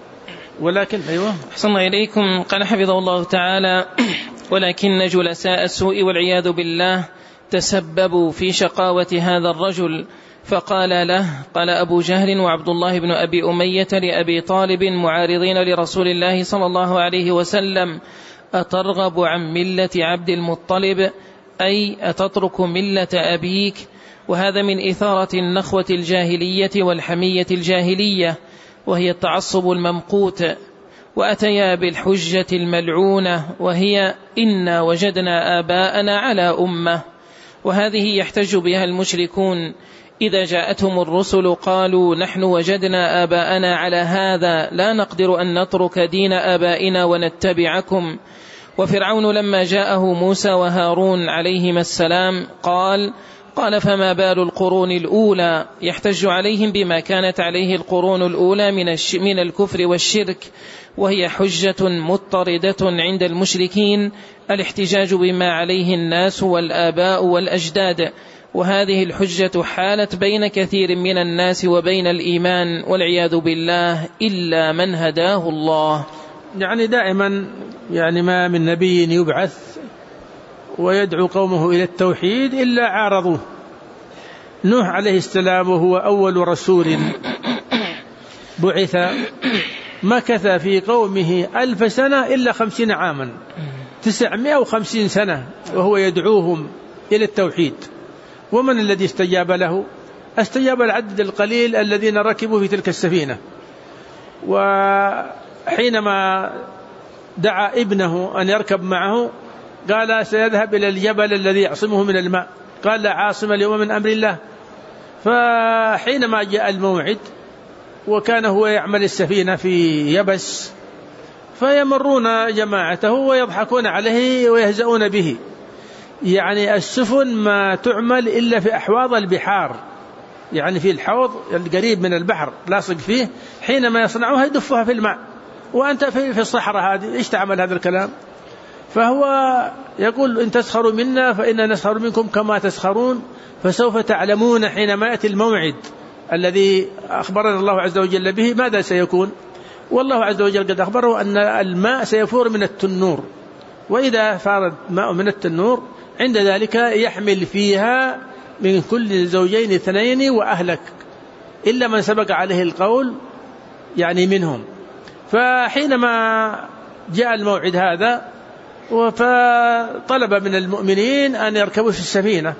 ولكن أحسن الله إليكم. قال حفظه الله تعالى: ولكن جلساء السوء والعياذ بالله تسببوا في شقاوة هذا الرجل، فقال له: قال أبو جهل وعبد الله بن أبي أمية لأبي طالب معارضين لرسول الله صلى الله عليه وسلم: أترغب عن ملة عبد المطلب، أي أتترك ملة أبيك؟ وهذا من إثارة النخوة الجاهلية والحمية الجاهلية، وهي التعصب الممقوت. وأتيا بالحجة الملعونة، وهي: إنا وجدنا آباءنا على أمة. وهذه يحتج بها المشركون إذا جاءتهم الرسل قالوا: نحن وجدنا آباءنا على هذا، لا نقدر أن نترك دين آبائنا ونتبعكم. وفرعون لما جاءه موسى وهارون عليهما السلام قال: فما بال القرون الأولى؟ يحتج عليهم بما كانت عليه القرون الأولى من الكفر والشرك، وهي حجة مضطردة عند المشركين، الاحتجاج بما عليه الناس والآباء والأجداد. وهذه الحجة حالت بين كثير من الناس وبين الإيمان والعياذ بالله، إلا من هداه الله. يعني دائما يعني ما من نبي يبعث ويدعو قومه إلى التوحيد إلا عارضوه. نوح عليه السلام وهو أول رسول بعث مكث في قومه 1000 سنة إلا 50 عاما، 950 سنة وهو يدعوهم إلى التوحيد. ومن الذي استجاب له؟ استجاب العدد القليل الذين ركبوا في تلك السفينة. وحينما دعا ابنه أن يركب معه قال: سيذهب إلى الجبل الذي يعصمه من الماء، قال: لا عاصم اليوم من أمر الله. فحينما جاء الموعد وكان هو يعمل السفينة في يبس، فيمرون جماعته ويضحكون عليه ويهزؤون به. يعني السفن ما تعمل إلا في أحواض البحار، يعني في الحوض القريب من البحر لاصق فيه، حينما يصنعوها يدفوها في الماء، وأنت في الصحراء هذه إيش تعمل هذا الكلام؟ فهو يقول: إن تسخروا منا فإنا نسخر منكم كما تسخرون، فسوف تعلمون حينما يأتي الموعد الذي أخبرنا الله عز وجل به ماذا سيكون. والله عز وجل قد أخبره أن الماء سيفور من التنور، وإذا فار الماء من التنور عند ذلك يحمل فيها من كل زوجين 2 وأهلك إلا من سبق عليه القول يعني منهم. فحينما جاء الموعد هذا فطلب من المؤمنين أن يركبوا في السفينة،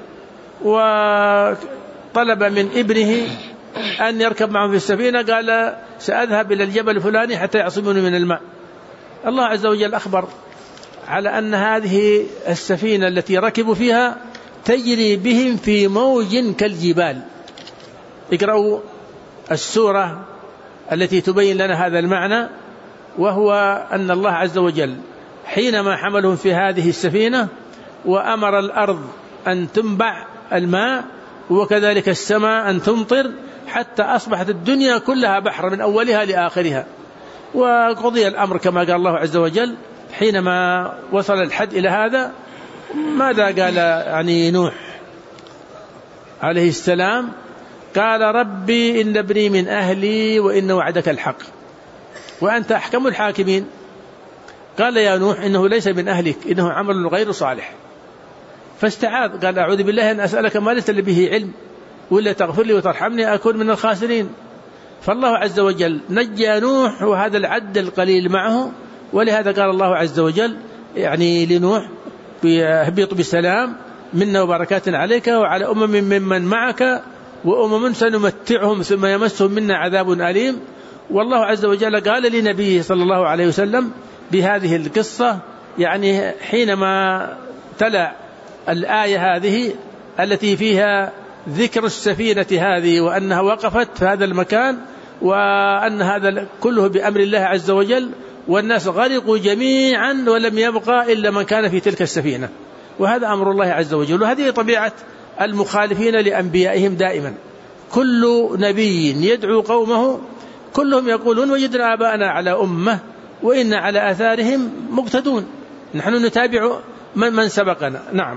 وطلب من ابنه أن يركب معهم في السفينة، قال: سأذهب إلى الجبل الفلاني حتى يعصموني من الماء. الله عز وجل أخبر على أن هذه السفينة التي ركبوا فيها تجري بهم في موج كالجبال. اقرأوا السورة التي تبين لنا هذا المعنى، وهو أن الله عز وجل حينما حملهم في هذه السفينة وأمر الأرض أن تنبع الماء وكذلك السماء أن تمطر، حتى أصبحت الدنيا كلها بحر من أولها لآخرها، وقضي الأمر كما قال الله عز وجل. حينما وصل الحد إلى هذا ماذا قال يعني نوح عليه السلام؟ قال: ربي إن ابني من أهلي وإن وعدك الحق وأنت أحكم الحاكمين. قال: يا نوح إنه ليس من أهلك، إنه عمل غير صالح. فاستعاذ قال: أعوذ بالله أن أسألك ما ليس لي به علم، ولا تغفر لي وترحمني أكون من الخاسرين. فالله عز وجل نجى نوح وهذا العد القليل معه. ولهذا قال الله عز وجل يعني لنوح: اهبط بسلام منا وبركات عليك وعلى ممن معك وأمم سنمتعهم ثم يمسهم منا عذاب أليم. والله عز وجل قال لنبيه صلى الله عليه وسلم بهذه القصة، يعني حينما تلا الآية هذه التي فيها ذكر السفينة هذه وأنها وقفت في هذا المكان، وأن هذا كله بأمر الله عز وجل، والناس غرقوا جميعا ولم يبقى إلا من كان في تلك السفينة، وهذا أمر الله عز وجل. وهذه طبيعة المخالفين لأنبيائهم دائما، كل نبي يدعو قومه كلهم يقولون وجدنا آباءنا على أمة وإن على آثارهم مقتدون، نحن نتابع من سبقنا. نعم.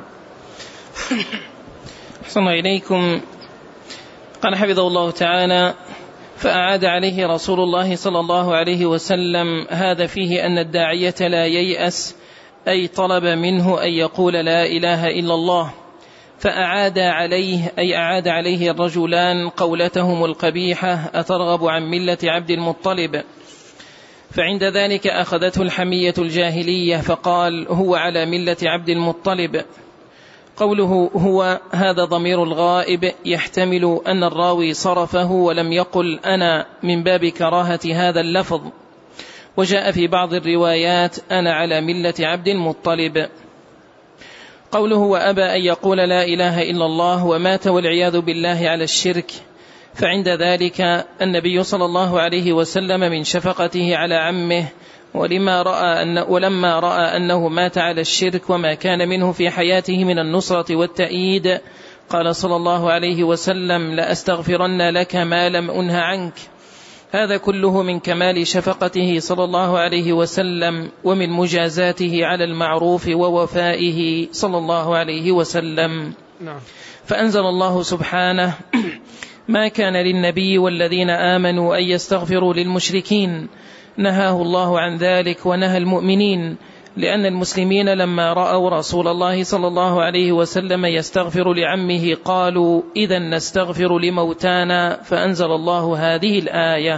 أحسن إليكم. قال حفظه الله تعالى: فأعاد عليه رسول الله صلى الله عليه وسلم: هذا فيه أن الداعية لا ييأس، أي طلب منه أن يقول لا إله إلا الله. فأعاد عليه، أي أعاد عليه الرجلان قولتهم القبيحة: أترغب عن ملة عبد المطلب؟ فعند ذلك أخذته الحمية الجاهلية، فقال: هو على ملة عبد المطلب. قوله هو هذا ضمير الغائب، يحتمل أن الراوي صرفه ولم يقل أنا من باب كراهة هذا اللفظ، وجاء في بعض الروايات أنا على ملة عبد المطلب. قوله وأبى أن يقول لا إله إلا الله ومات والعياذ بالله على الشرك، فعند ذلك النبي صلى الله عليه وسلم من شفقته على عمه ولما رأى أنه مات على الشرك وما كان منه في حياته من النصرة والتأييد، قال صلى الله عليه وسلم: لأستغفرن لك ما لم أنه عنك. هذا كله من كمال شفقته صلى الله عليه وسلم ومن مجازاته على المعروف ووفائه صلى الله عليه وسلم. فأنزل الله سبحانه: ما كان للنبي والذين آمنوا أن يستغفروا للمشركين، نهاه الله عن ذلك ونهى المؤمنين، لأن المسلمين لما رأوا رسول الله صلى الله عليه وسلم يستغفر لعمه قالوا: إذا نستغفر لموتانا، فأنزل الله هذه الآية.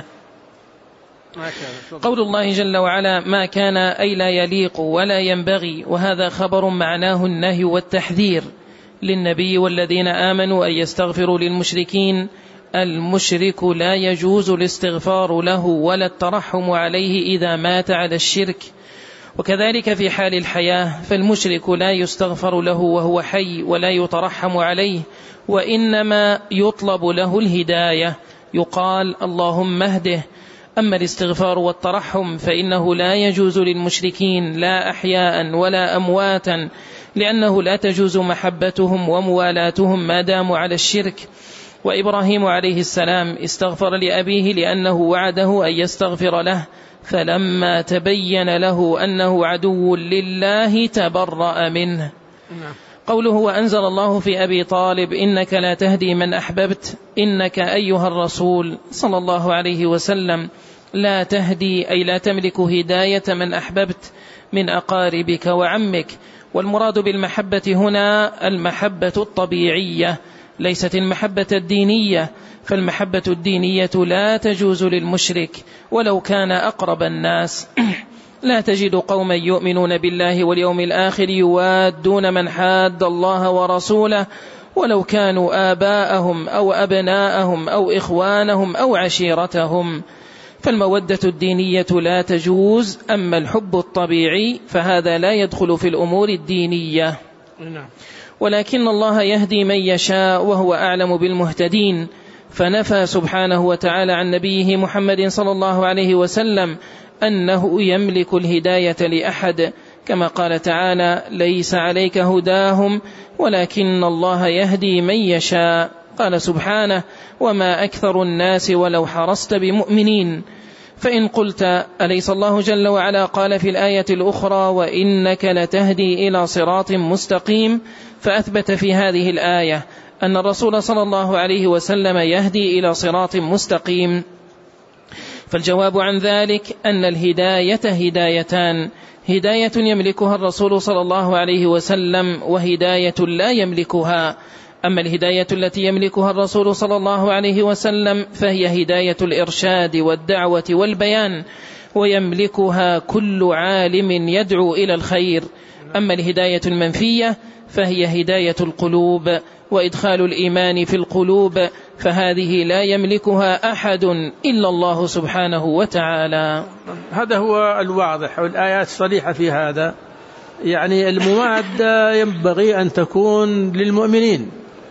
قول الله جل وعلا: ما كان أي لا يليق ولا ينبغي، وهذا خبر معناه النهي والتحذير للنبي والذين آمنوا أن يستغفروا للمشركين. المشرك لا يجوز الاستغفار له ولا الترحم عليه إذا مات على الشرك، وكذلك في حال الحياة، فالمشرك لا يستغفر له وهو حي ولا يترحم عليه، وإنما يطلب له الهداية، يقال اللهم اهده. أما الاستغفار والترحم فإنه لا يجوز للمشركين لا أحياء ولا أمواتا، لأنه لا تجوز محبتهم وموالاتهم ما داموا على الشرك. وإبراهيم عليه السلام استغفر لأبيه لأنه وعده أن يستغفر له، فلما تبين له أنه عدو لله تبرأ منه. قوله وأنزل الله في أبي طالب: إنك لا تهدي من أحببت، إنك أيها الرسول صلى الله عليه وسلم لا تهدي، أي لا تملك هداية من أحببت من أقاربك وعمك. والمراد بالمحبة هنا المحبة الطبيعية، ليست المحبة الدينية، فالمحبة الدينية لا تجوز للمشرك ولو كان أقرب الناس. لا تجد قوما يؤمنون بالله واليوم الآخر يوادون من حاد الله ورسوله ولو كانوا آباءهم أو أبناءهم أو إخوانهم أو عشيرتهم. فالمودة الدينية لا تجوز، أما الحب الطبيعي فهذا لا يدخل في الأمور الدينية. ولكن الله يهدي من يشاء وهو أعلم بالمهتدين، فنفى سبحانه وتعالى عن نبيه محمد صلى الله عليه وسلم أنه يملك الهداية لأحد، كما قال تعالى: ليس عليك هداهم ولكن الله يهدي من يشاء. قال سبحانه: وما أكثر الناس ولو حرصت بمؤمنين. فإن قلت أليس الله جل وعلا قال في الآية الأخرى: وإنك لتهدي إلى صراط مستقيم، فأثبت في هذه الآية أن الرسول صلى الله عليه وسلم يهدي إلى صراط مستقيم. فالجواب عن ذلك أن الهداية هدايتان: هداية يملكها الرسول صلى الله عليه وسلم وهداية لا يملكها. أما الهداية التي يملكها الرسول صلى الله عليه وسلم فهي هداية الإرشاد والدعوة والبيان، ويملكها كل عالم يدعو إلى الخير. أما الهداية المنفية فهي هداية القلوب وإدخال الإيمان في القلوب، فهذه لا يملكها أحد إلا الله سبحانه وتعالى. هذا هو الواضح، والآيات صريحة في هذا. يعني الموادة ينبغي أن تكون للمؤمنين،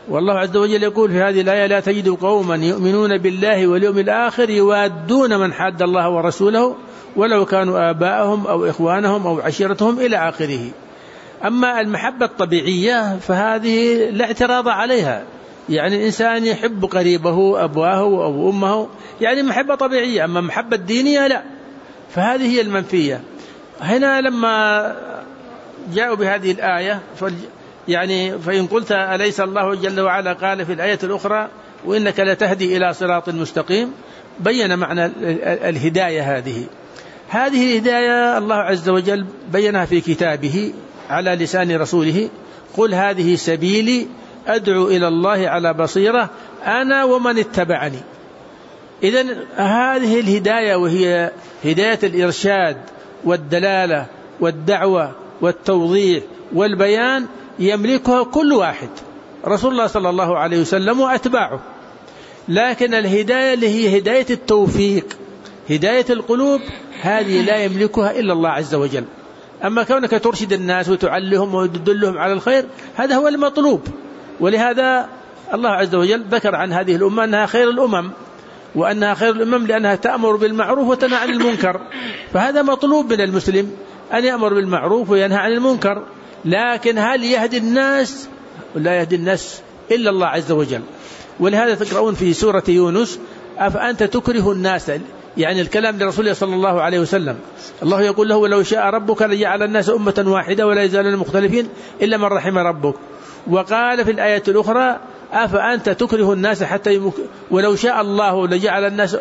والله عز وجل يقول في هذه الآية: لا تجد قوما يؤمنون بالله واليوم الآخر يوادون من حاد الله ورسوله ولو كانوا آباءهم أو إخوانهم أو عشيرتهم إلى آخره. أما المحبة الطبيعية فهذه لا اعتراض عليها، يعني الإنسان يحب قريبه أبواه أو أمه، يعني محبة طبيعية. أما محبة دينية لا، فهذه هي المنفية. هنا لما جاءوا بهذه الآية يعني فإن قلت أليس الله جل وعلا قال في الآية الأخرى: وإنك لتهدي إلى صراط مستقيم، بين معنى الهداية. هذه الهداية الله عز وجل بينها في كتابه على لسان رسوله: قل هذه سبيلي أدعو إلى الله على بصيرة أنا ومن اتبعني. إذن هذه الهداية، وهي هداية الإرشاد والدلالة والدعوة والتوضيح والبيان، يملكها كل واحد، رسول الله صلى الله عليه وسلم وأتباعه. لكن الهداية اللي هي هداية التوفيق، هداية القلوب، هذه لا يملكها إلا الله عز وجل. أما كونك ترشد الناس وتعلهم وتدلهم على الخير، هذا هو المطلوب. ولهذا الله عز وجل ذكر عن هذه الأمة أنها خير الأمم، وأنها خير الأمم لأنها تأمر بالمعروف وتنهى عن المنكر. فهذا مطلوب من المسلم أن يأمر بالمعروف وينهى عن المنكر. لكن هل يهدي الناس؟ لا يهدي الناس إلا الله عز وجل. ولهذا تقرؤون في سورة يونس: أفأنت تكره الناس، يعني الكلام لرسوله صلى الله عليه وسلم. الله يقول له: ولو شاء ربك لجعل الناس أمة واحدة ولا يزالون مختلفين إلا من رحم ربك. وقال في الآية الأخرى: أفأنت تكره الناس حتى ولو شاء الله لجعل الناس،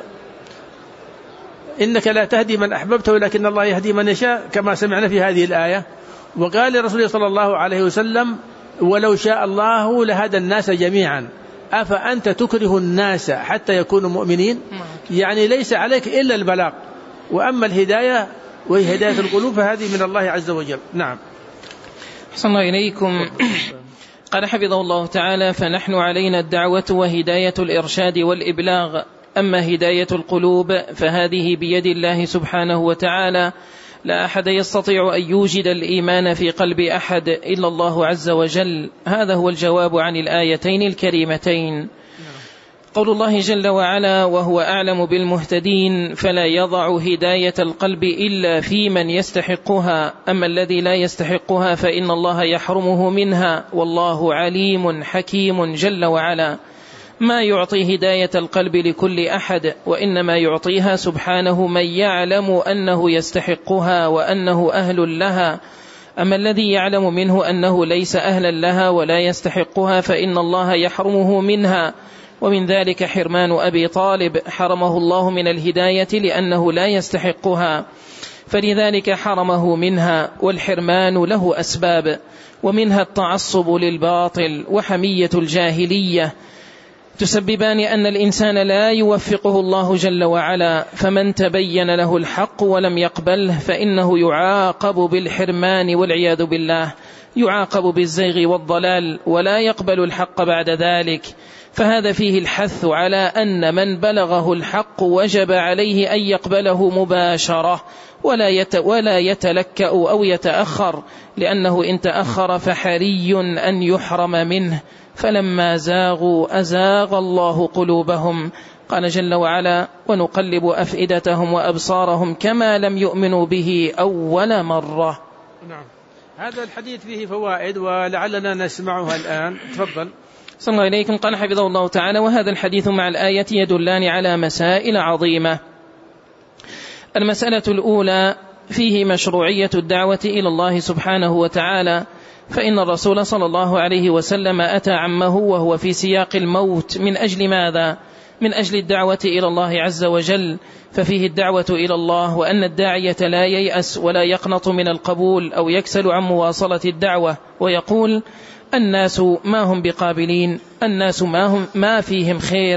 إنك لا تهدي من أحببت ولكن الله يهدي من يشاء، كما سمعنا في هذه الآية. وقال لرسوله صلى الله عليه وسلم: ولو شاء الله لهدى الناس جميعا أفأنت تكره الناس حتى يكونوا مؤمنين. يعني ليس عليك إلا البلاغ، وأما الهداية وهي هداية القلوب فهذه من الله عز وجل. نعم. صلى الله إليكم. قال حفظه الله تعالى: فنحن علينا الدعوة وهداية الإرشاد والإبلاغ، أما هداية القلوب فهذه بيد الله سبحانه وتعالى، لا أحد يستطيع أن يوجد الإيمان في قلب أحد إلا الله عز وجل. هذا هو الجواب عن الآيتين الكريمتين. قول الله جل وعلا: وهو أعلم بالمهتدين، فلا يضع هداية القلب إلا في من يستحقها، أما الذي لا يستحقها فإن الله يحرمه منها، والله عليم حكيم جل وعلا. ما يعطي هداية القلب لكل أحد، وإنما يعطيها سبحانه من يعلم أنه يستحقها وأنه أهل لها. أما الذي يعلم منه أنه ليس أهلا لها ولا يستحقها فإن الله يحرمه منها. ومن ذلك حرمان أبي طالب، حرمه الله من الهداية لأنه لا يستحقها، فلذلك حرمه منها. والحرمان له أسباب، ومنها التعصب للباطل وحمية الجاهلية، تسببان أن الإنسان لا يوفقه الله جل وعلا. فمن تبين له الحق ولم يقبله فإنه يعاقب بالحرمان والعياذ بالله، يعاقب بالزيغ والضلال ولا يقبل الحق بعد ذلك. فهذا فيه الحث على أن من بلغه الحق وجب عليه أن يقبله مباشرة ولا يتلكأ أو يتأخر، لأنه إن تأخر فحري أن يحرم منه. فلما زاغوا أزاغ الله قلوبهم. قال جل وعلا: ونقلب أفئدتهم وأبصارهم كما لم يؤمنوا به أول مرة. نعم. هذا الحديث فيه فوائد ولعلنا نسمعها الآن. تفضل. صلى الله إليكم. قال حفظه الله تعالى: وهذا الحديث مع الآية يدلان على مسائل عظيمة. المسألة الأولى: فيه مشروعية الدعوة إلى الله سبحانه وتعالى، فإن الرسول صلى الله عليه وسلم أتى عمه وهو في سياق الموت. من أجل ماذا؟ من أجل الدعوة إلى الله عز وجل، ففيه الدعوة إلى الله، وأن الداعية لا ييأس ولا يقنط من القبول أو يكسل عن مواصلة الدعوة ويقول: الناس ما هم بقابلين، الناس ما فيهم خير.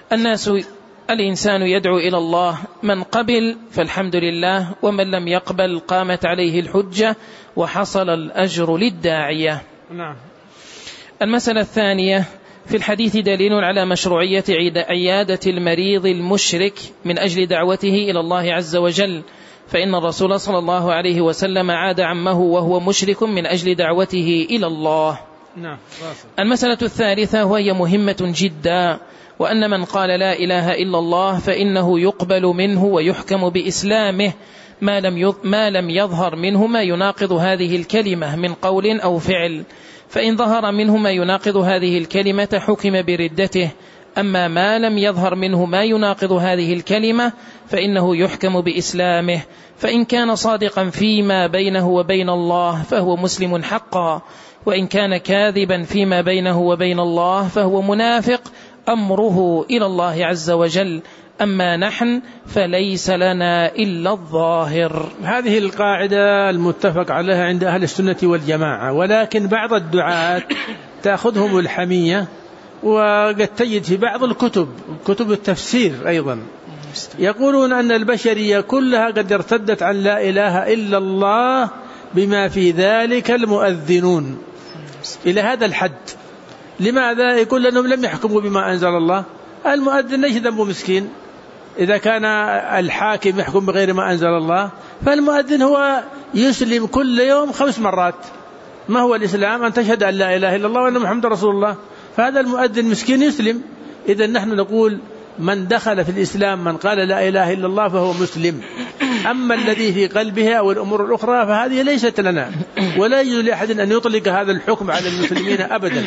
الإنسان يدعو إلى الله، من قبل فالحمد لله، ومن لم يقبل قامت عليه الحجة وحصل الأجر للداعية. نعم. المسألة الثانية: في الحديث دليل على مشروعية عيادة المريض المشرك من أجل دعوته إلى الله عز وجل، فإن الرسول صلى الله عليه وسلم عاد عمه وهو مشرك من أجل دعوته إلى الله. نعم. المسألة الثالثة وهي مهمة جدا، وأن من قال لا إله إلا الله فإنه يقبل منه ويحكم بإسلامه ما لم يظهر منه ما يناقض هذه الكلمة من قول أو فعل، فإن ظهر منه ما يناقض هذه الكلمة حكم بردته، أما ما لم يظهر منه ما يناقض هذه الكلمة فإنه يحكم بإسلامه، فإن كان صادقا فيما بينه وبين الله فهو مسلم حقا، وإن كان كاذبا فيما بينه وبين الله فهو منافق أمره إلى الله عز وجل، أما نحن فليس لنا إلا الظاهر. هذه القاعدة المتفق عليها عند أهل السنة والجماعة، ولكن بعض الدعاة تأخذهم الحمية، وقد تجد في بعض كتب التفسير أيضا يقولون أن البشرية كلها قد ارتدت عن لا إله إلا الله بما في ذلك المؤذنون إلى هذا الحد. لماذا؟ يقول لأنهم لم يحكموا بما أنزل الله. المؤذن ليس ذنبه مسكين، إذا كان الحاكم يحكم بغير ما أنزل الله، فالمؤذن هو يسلم كل يوم 5 مرات. ما هو الإسلام؟ أن تشهد أن لا إله إلا الله وأن محمد رسول الله، فهذا المؤذن مسكين يسلم. إذا نحن نقول من دخل في الإسلام من قال لا إله إلا الله فهو مسلم، أما الذي في قلبه أو الأمور الأخرى فهذه ليست لنا، ولا يجوز لأحد أن يطلق هذا الحكم على المسلمين أبدا.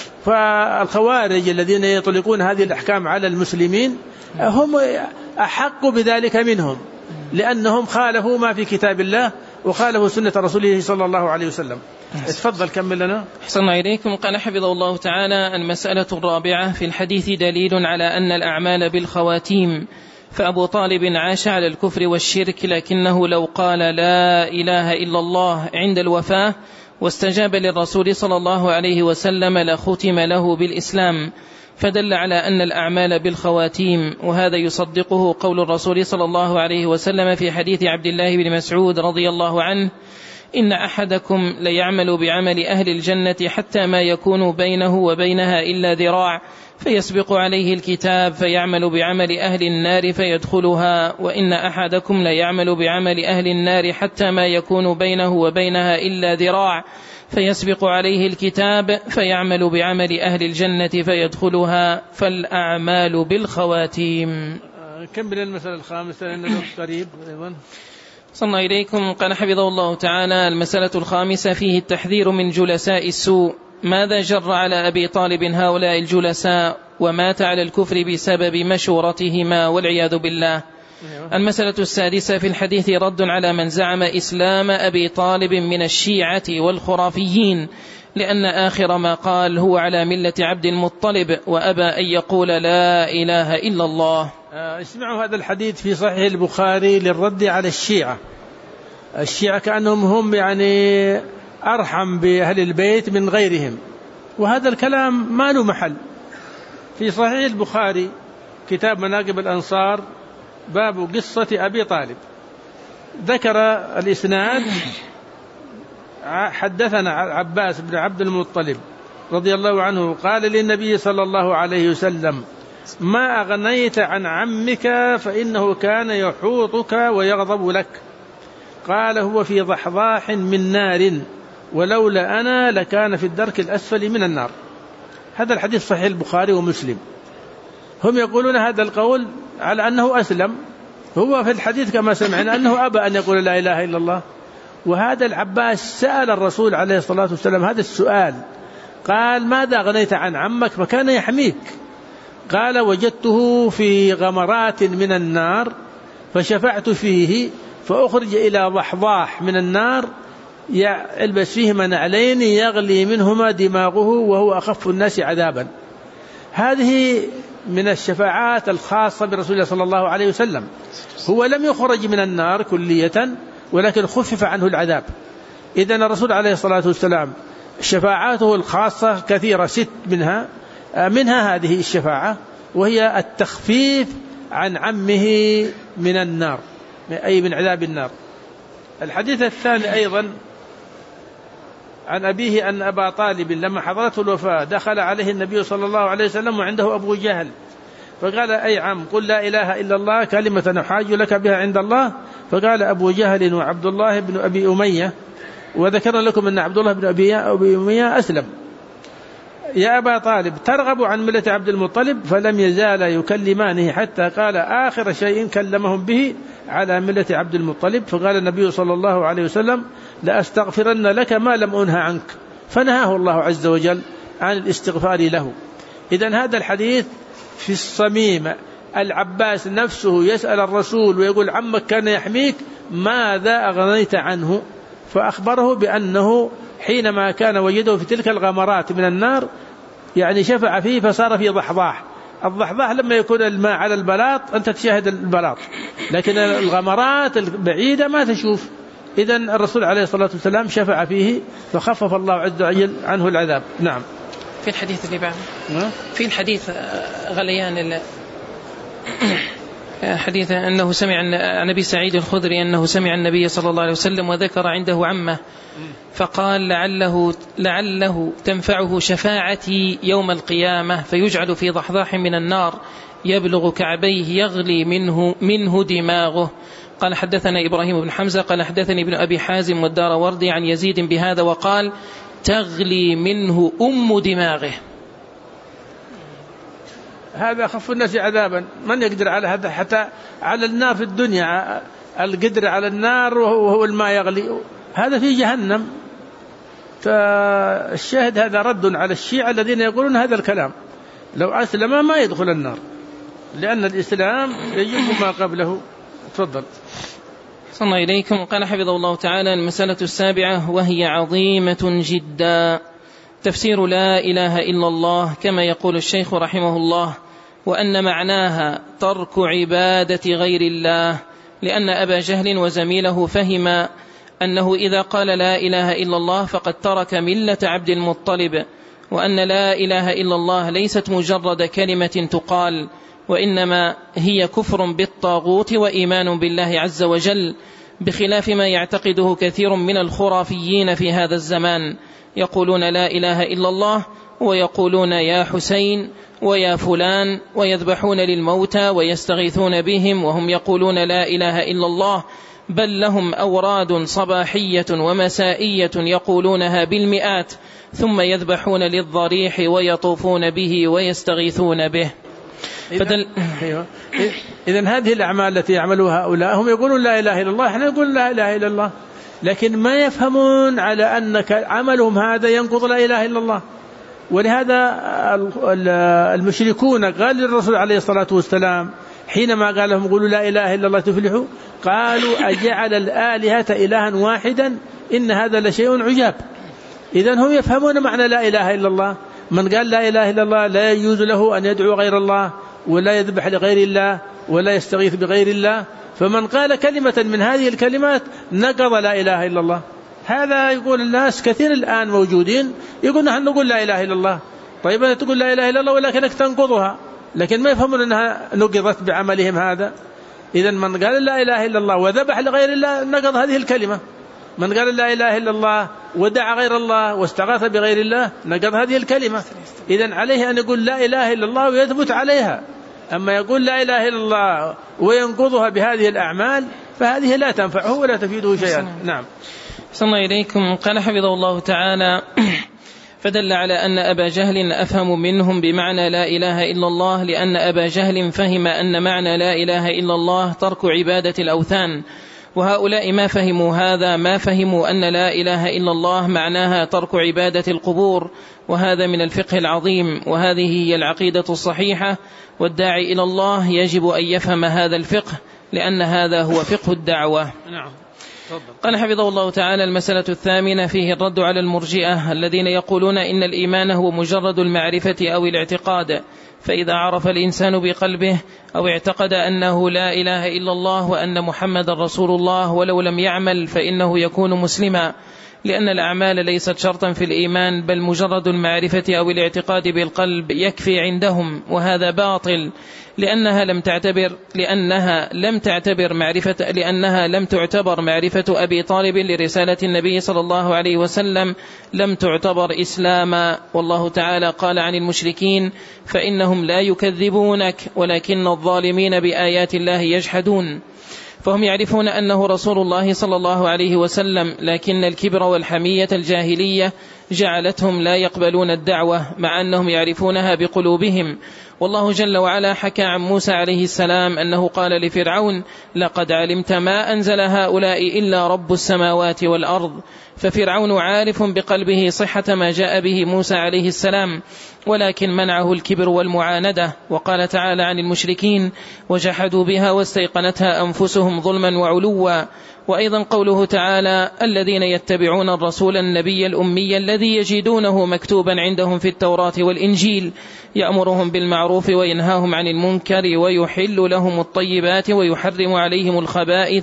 فالخوارج الذين يطلقون هذه الأحكام على المسلمين هم أحق بذلك منهم، لأنهم خالفوا ما في كتاب الله وخالفوا سنة رسوله صلى الله عليه وسلم. اتفضل كمل لنا. أحسن إليكم. قال حفظه الله تعالى: المسألة الرابعة: في الحديث دليل على أن الأعمال بالخواتيم، فأبو طالب عاش على الكفر والشرك، لكنه لو قال لا إله إلا الله عند الوفاة واستجاب للرسول صلى الله عليه وسلم لختم له بالإسلام، فدل على أن الأعمال بالخواتيم. وهذا يصدقه قول الرسول صلى الله عليه وسلم في حديث عبد الله بن مسعود رضي الله عنه: إن أحدكم ليعمل بعمل أهل الجنة حتى ما يكون بينه وبينها إلا ذراع، فيسبق عليه الكتاب فيعمل بعمل أهل النار فيدخلها، وإن أحدكم ليعمل بعمل أهل النار حتى ما يكون بينه وبينها إلا ذراع، فيسبق عليه الكتاب فيعمل بعمل أهل الجنة فيدخلها، فالأعمال بالخواتيم. كمل المسألة الخامسة لأنه قريب أيضا. صلى إليكم. قال حفظه الله تعالى: المسألة الخامسة: فيه التحذير من جلساء السوء. ماذا جر على أبي طالب هؤلاء الجلساء ومات على الكفر بسبب مشورتهما والعياذ بالله. المسألة السادسة: في الحديث رد على من زعم إسلام أبي طالب من الشيعة والخرافيين، لأن آخر ما قال هو على ملة عبد المطلب، وأبى أن يقول لا إله إلا الله. اسمعوا هذا الحديث في صحيح البخاري للرد على الشيعة كأنهم هم يعني أرحم بأهل البيت من غيرهم، وهذا الكلام ما له محل. في صحيح البخاري كتاب مناقب الأنصار باب قصة أبي طالب ذكر الإسناد: حدثنا عباس بن عبد المطلب رضي الله عنه قال للنبي صلى الله عليه وسلم: ما أغنيت عن عمك فإنه كان يحوطك ويغضب لك. قال: هو في ضحضاح من نار، ولولا أنا لكان في الدرك الأسفل من النار. هذا الحديث صحيح البخاري ومسلم. هم يقولون هذا القول على أنه أسلم، هو في الحديث كما سمعنا أنه أبى أن يقول لا إله إلا الله. وهذا العباس سأل الرسول عليه الصلاة والسلام هذا السؤال، قال: ماذا أغنيت عن عمك فكان يحميك؟ قال: وجدته في غمرات من النار فشفعت فيه فأخرج إلى ضحضاح من النار يلبس فيهما نعلين يغلي منهما دماغه وهو أخف الناس عذابا. هذه من الشفاعات الخاصة برسول الله صلى الله عليه وسلم. هو لم يخرج من النار كلية، ولكن خفف عنه العذاب. إذن الرسول عليه الصلاة والسلام شفاعاته الخاصة كثيرة، 6 منها هذه الشفاعة، وهي التخفيف عن عمه من النار، أي من عذاب النار. الحديث الثاني أيضا عن أبيه أن أبا طالب لما حضرته الوفاة دخل عليه النبي صلى الله عليه وسلم وعنده أبو جهل، فقال: أي عم، قل لا إله إلا الله كلمة نحاج لك بها عند الله. فقال أبو جهل وعبد الله بن أبي أمية، وذكرنا لكم أن عبد الله بن أبي أمية أسلم، يا أبا طالب ترغب عن ملة عبد المطلب؟ فلم يزال يكلمانه حتى قال آخر شيء كلمهم به على ملة عبد المطلب، فقال النبي صلى الله عليه وسلم لأستغفرن لك ما لم أنهى عنك، فنهاه الله عز وجل عن الاستغفار له. إذن هذا الحديث في الصميم. العباس نفسه يسأل الرسول ويقول عمك كان يحميك ماذا أغنيت عنه؟ فأخبره بأنه حينما كان وجده في تلك الغمرات من النار يعني شفع فيه فصار في ضحضاح. الضحضاح لما يكون الماء على البلاط أنت تشاهد البلاط، لكن الغمرات البعيدة ما تشوف. إذن الرسول عليه الصلاة والسلام شفع فيه فخفف الله عز وجل عنه العذاب. نعم. في الحديث اللي بعده في الحديث غليان حديث أنه سمع عن أبي سعيد الخدري أنه سمع النبي صلى الله عليه وسلم وذكر عنده عمه فقال لعله تنفعه شفاعتي يوم القيامة فيجعل في ضحضاح من النار يبلغ كعبيه يغلي منه دماغه. قال حدثنا إبراهيم بن حمزة قال حدثني ابن أبي حازم والداروردي عن يزيد بهذا وقال تغلي منه دماغه. هذا خف الناس عذابا، من يقدر على هذا؟ حتى على النار في الدنيا القدر على النار وهو الماء يغلي، هذا في جهنم. فالشاهد هذا رد على الشيعة الذين يقولون هذا الكلام، لو أسلم ما يدخل النار لأن الإسلام يجب ما قبله. تفضل. صلى إليكم. قال حفظه الله تعالى المسألة السابعة وهي عظيمة جدا، تفسير لا إله إلا الله كما يقول الشيخ رحمه الله، وأن معناها ترك عبادة غير الله، لأن أبا جهل وزميله فهم أنه إذا قال لا إله إلا الله فقد ترك ملة عبد المطلب، وأن لا إله إلا الله ليست مجرد كلمة تقال، وإنما هي كفر بالطاغوت وإيمان بالله عز وجل، بخلاف ما يعتقده كثير من الخرافيين في هذا الزمان، يقولون لا إله إلا الله ويقولون يا حسين ويا فلان، ويذبحون للموتى ويستغيثون بهم وهم يقولون لا إله إلا الله، بل لهم أوراد صباحية ومسائية يقولونها بالمئات، ثم يذبحون للضريح ويطوفون به ويستغيثون به. إذن هذه الأعمال التي يعملوها هؤلاء هم يقولون لا إله إلا الله، احنا نقول لا إله إلا الله، لكن ما يفهمون على أن عملهم هذا ينقض لا إله إلا الله. ولهذا المشركون قال للرسول عليه الصلاة والسلام حينما قال لهم قولوا لا إله إلا الله تفلحوا، قالوا أجعل الآلهة إلها واحدا إن هذا لشيء عجاب. إذن هم يفهمون معنى لا إله إلا الله. من قال لا إله إلا الله لا يجوز له أن يدعو غير الله ولا يذبح لغير الله ولا يستغيث بغير الله، فمن قال كلمة من هذه الكلمات نقض لا إله إلا الله. هذا يقول الناس كثير الآن موجودين يقول نحن نقول لا إله إلا الله. طيب أنت تقول لا إله إلا الله ولكنك تنقضها، لكن ما يفهمون أنها نقضت بعملهم هذا. إذن من قال لا إله إلا الله وذبح لغير الله نقض هذه الكلمة، من قال لا إله إلا الله ودعا غير الله واستغاث بغير الله نقض هذه الكلمة. إذن عليه أن يقول لا إله إلا الله ويثبت عليها، أما يقول لا إله إلا الله وينقضها بهذه الأعمال فهذه لا تنفعه ولا تفيده شيئا. نعم. صلى الله إليكم. قال حفظه الله تعالى فدل على أن أبا جهل أفهم منهم بمعنى لا إله إلا الله، لأن أبا جهل فهم أن معنى لا إله إلا الله ترك عبادة الأوثان، وهؤلاء ما فهموا هذا، ما فهموا أن لا إله إلا الله معناها ترك عبادة القبور، وهذا من الفقه العظيم، وهذه هي العقيدة الصحيحة، والداعي إلى الله يجب أن يفهم هذا الفقه، لأن هذا هو فقه الدعوة. نعم. قال حفظه الله تعالى المسألة الثامنة فيه الرد على المرجئة الذين يقولون إن الإيمان هو مجرد المعرفة أو الاعتقاد، فإذا عرف الإنسان بقلبه أو اعتقد أنه لا إله إلا الله وأن محمد رسول الله ولو لم يعمل فإنه يكون مسلما، لأن الأعمال ليست شرطا في الإيمان، بل مجرد المعرفة أو الاعتقاد بالقلب يكفي عندهم، وهذا باطل، لأنها لم تعتبر معرفة أبي طالب لرسالة النبي صلى الله عليه وسلم لم تعتبر إسلاما. والله تعالى قال عن المشركين فإنهم لا يكذبونك ولكن الظالمين بآيات الله يجحدون. فهم يعرفون أنه رسول الله صلى الله عليه وسلم، لكن الكبر والحمية الجاهلية جعلتهم لا يقبلون الدعوة مع أنهم يعرفونها بقلوبهم. والله جل وعلا حكى عن موسى عليه السلام أنه قال لفرعون: لقد علمت ما أنزل هؤلاء إلا رب السماوات والأرض. ففرعون عارف بقلبه صحة ما جاء به موسى عليه السلام، ولكن منعه الكبر والمعاندة. وقال تعالى عن المشركين: وجحدوا بها واستيقنتها أنفسهم ظلما وعلوا. وأيضا قوله تعالى: الذين يتبعون الرسول النبي الأمي الذي يجدونه مكتوبا عندهم في التوراة والإنجيل يأمرهم بالمعروف وينهاهم عن المنكر ويحل لهم الطيبات ويحرم عليهم الخبائث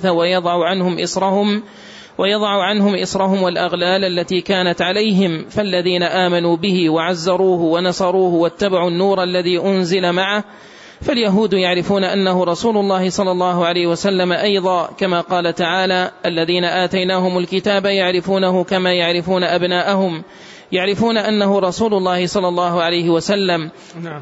ويضع عنهم إصرهم والأغلال التي كانت عليهم. فالذين آمنوا به وعزروه ونصروه واتبعوا النور الذي أنزل معه، فاليهود يعرفون أنه رسول الله صلى الله عليه وسلم أيضا، كما قال تعالى: الذين آتيناهم الكتاب يعرفونه كما يعرفون أبناءهم، يعرفون أنه رسول الله صلى الله عليه وسلم. نعم.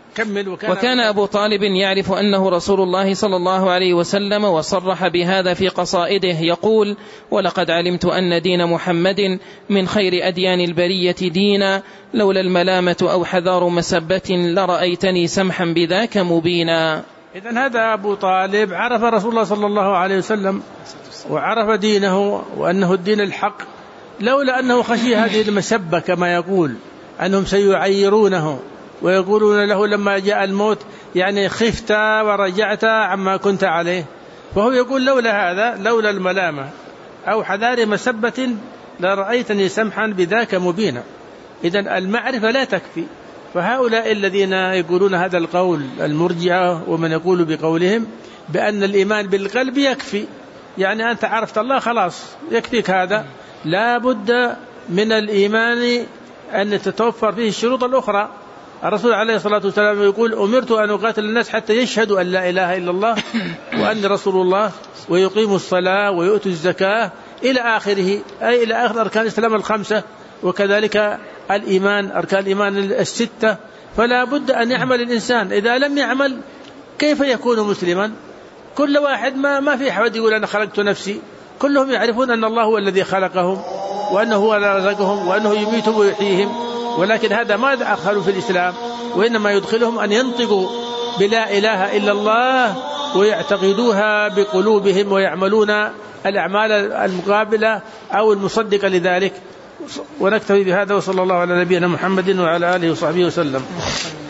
وكان أبو طالب يعرف أنه رسول الله صلى الله عليه وسلم، وصرح بهذا في قصائده يقول: ولقد علمت أن دين محمد من خير أديان البرية دينا، لولا الملامة أو حذار مسبة لرأيتني سمحا بذاك مبينا. إذن هذا أبو طالب عرف رسول الله صلى الله عليه وسلم وعرف دينه وأنه الدين الحق، لولا أنه خشي هذه المسبة كما يقول أنهم سيعيرونه ويقولون له لما جاء الموت يعني خفت ورجعت عما كنت عليه. فهو يقول لولا هذا، لولا الملامة أو حذار مسبة لرأيتني سمحا بذاك مبينا. إذن المعرفة لا تكفي. فهؤلاء الذين يقولون هذا القول، المرجئة ومن يقول بقولهم بأن الإيمان بالقلب يكفي، يعني أنت عرفت الله خلاص يكفيك هذا، لا بد من الإيمان أن تتوفر فيه الشروط الأخرى. الرسول عليه الصلاة والسلام يقول: أمرت أن أقاتل الناس حتى يشهدوا أن لا إله إلا الله وأن رسول الله ويقيموا الصلاة ويؤتوا الزكاة إلى آخره، أي إلى آخر أركان الإسلام الخمسة، وكذلك الإيمان، أركان الإيمان الستة. فلا بد أن يعمل الإنسان، إذا لم يعمل كيف يكون مسلما؟ كل واحد ما في أحد يقول أنا خلقت نفسي، كلهم يعرفون أن الله هو الذي خلقهم وأنه هو رزقهم وأنه يميتهم ويحييهم، ولكن هذا ما أدخلوا في الإسلام، وإنما يدخلهم أن ينطقوا بلا إله إلا الله ويعتقدوها بقلوبهم ويعملون الأعمال المقابلة أو المصدقة لذلك. ونكتفي بهذا، وصلى الله على نبينا محمد وعلى آله وصحبه وسلم.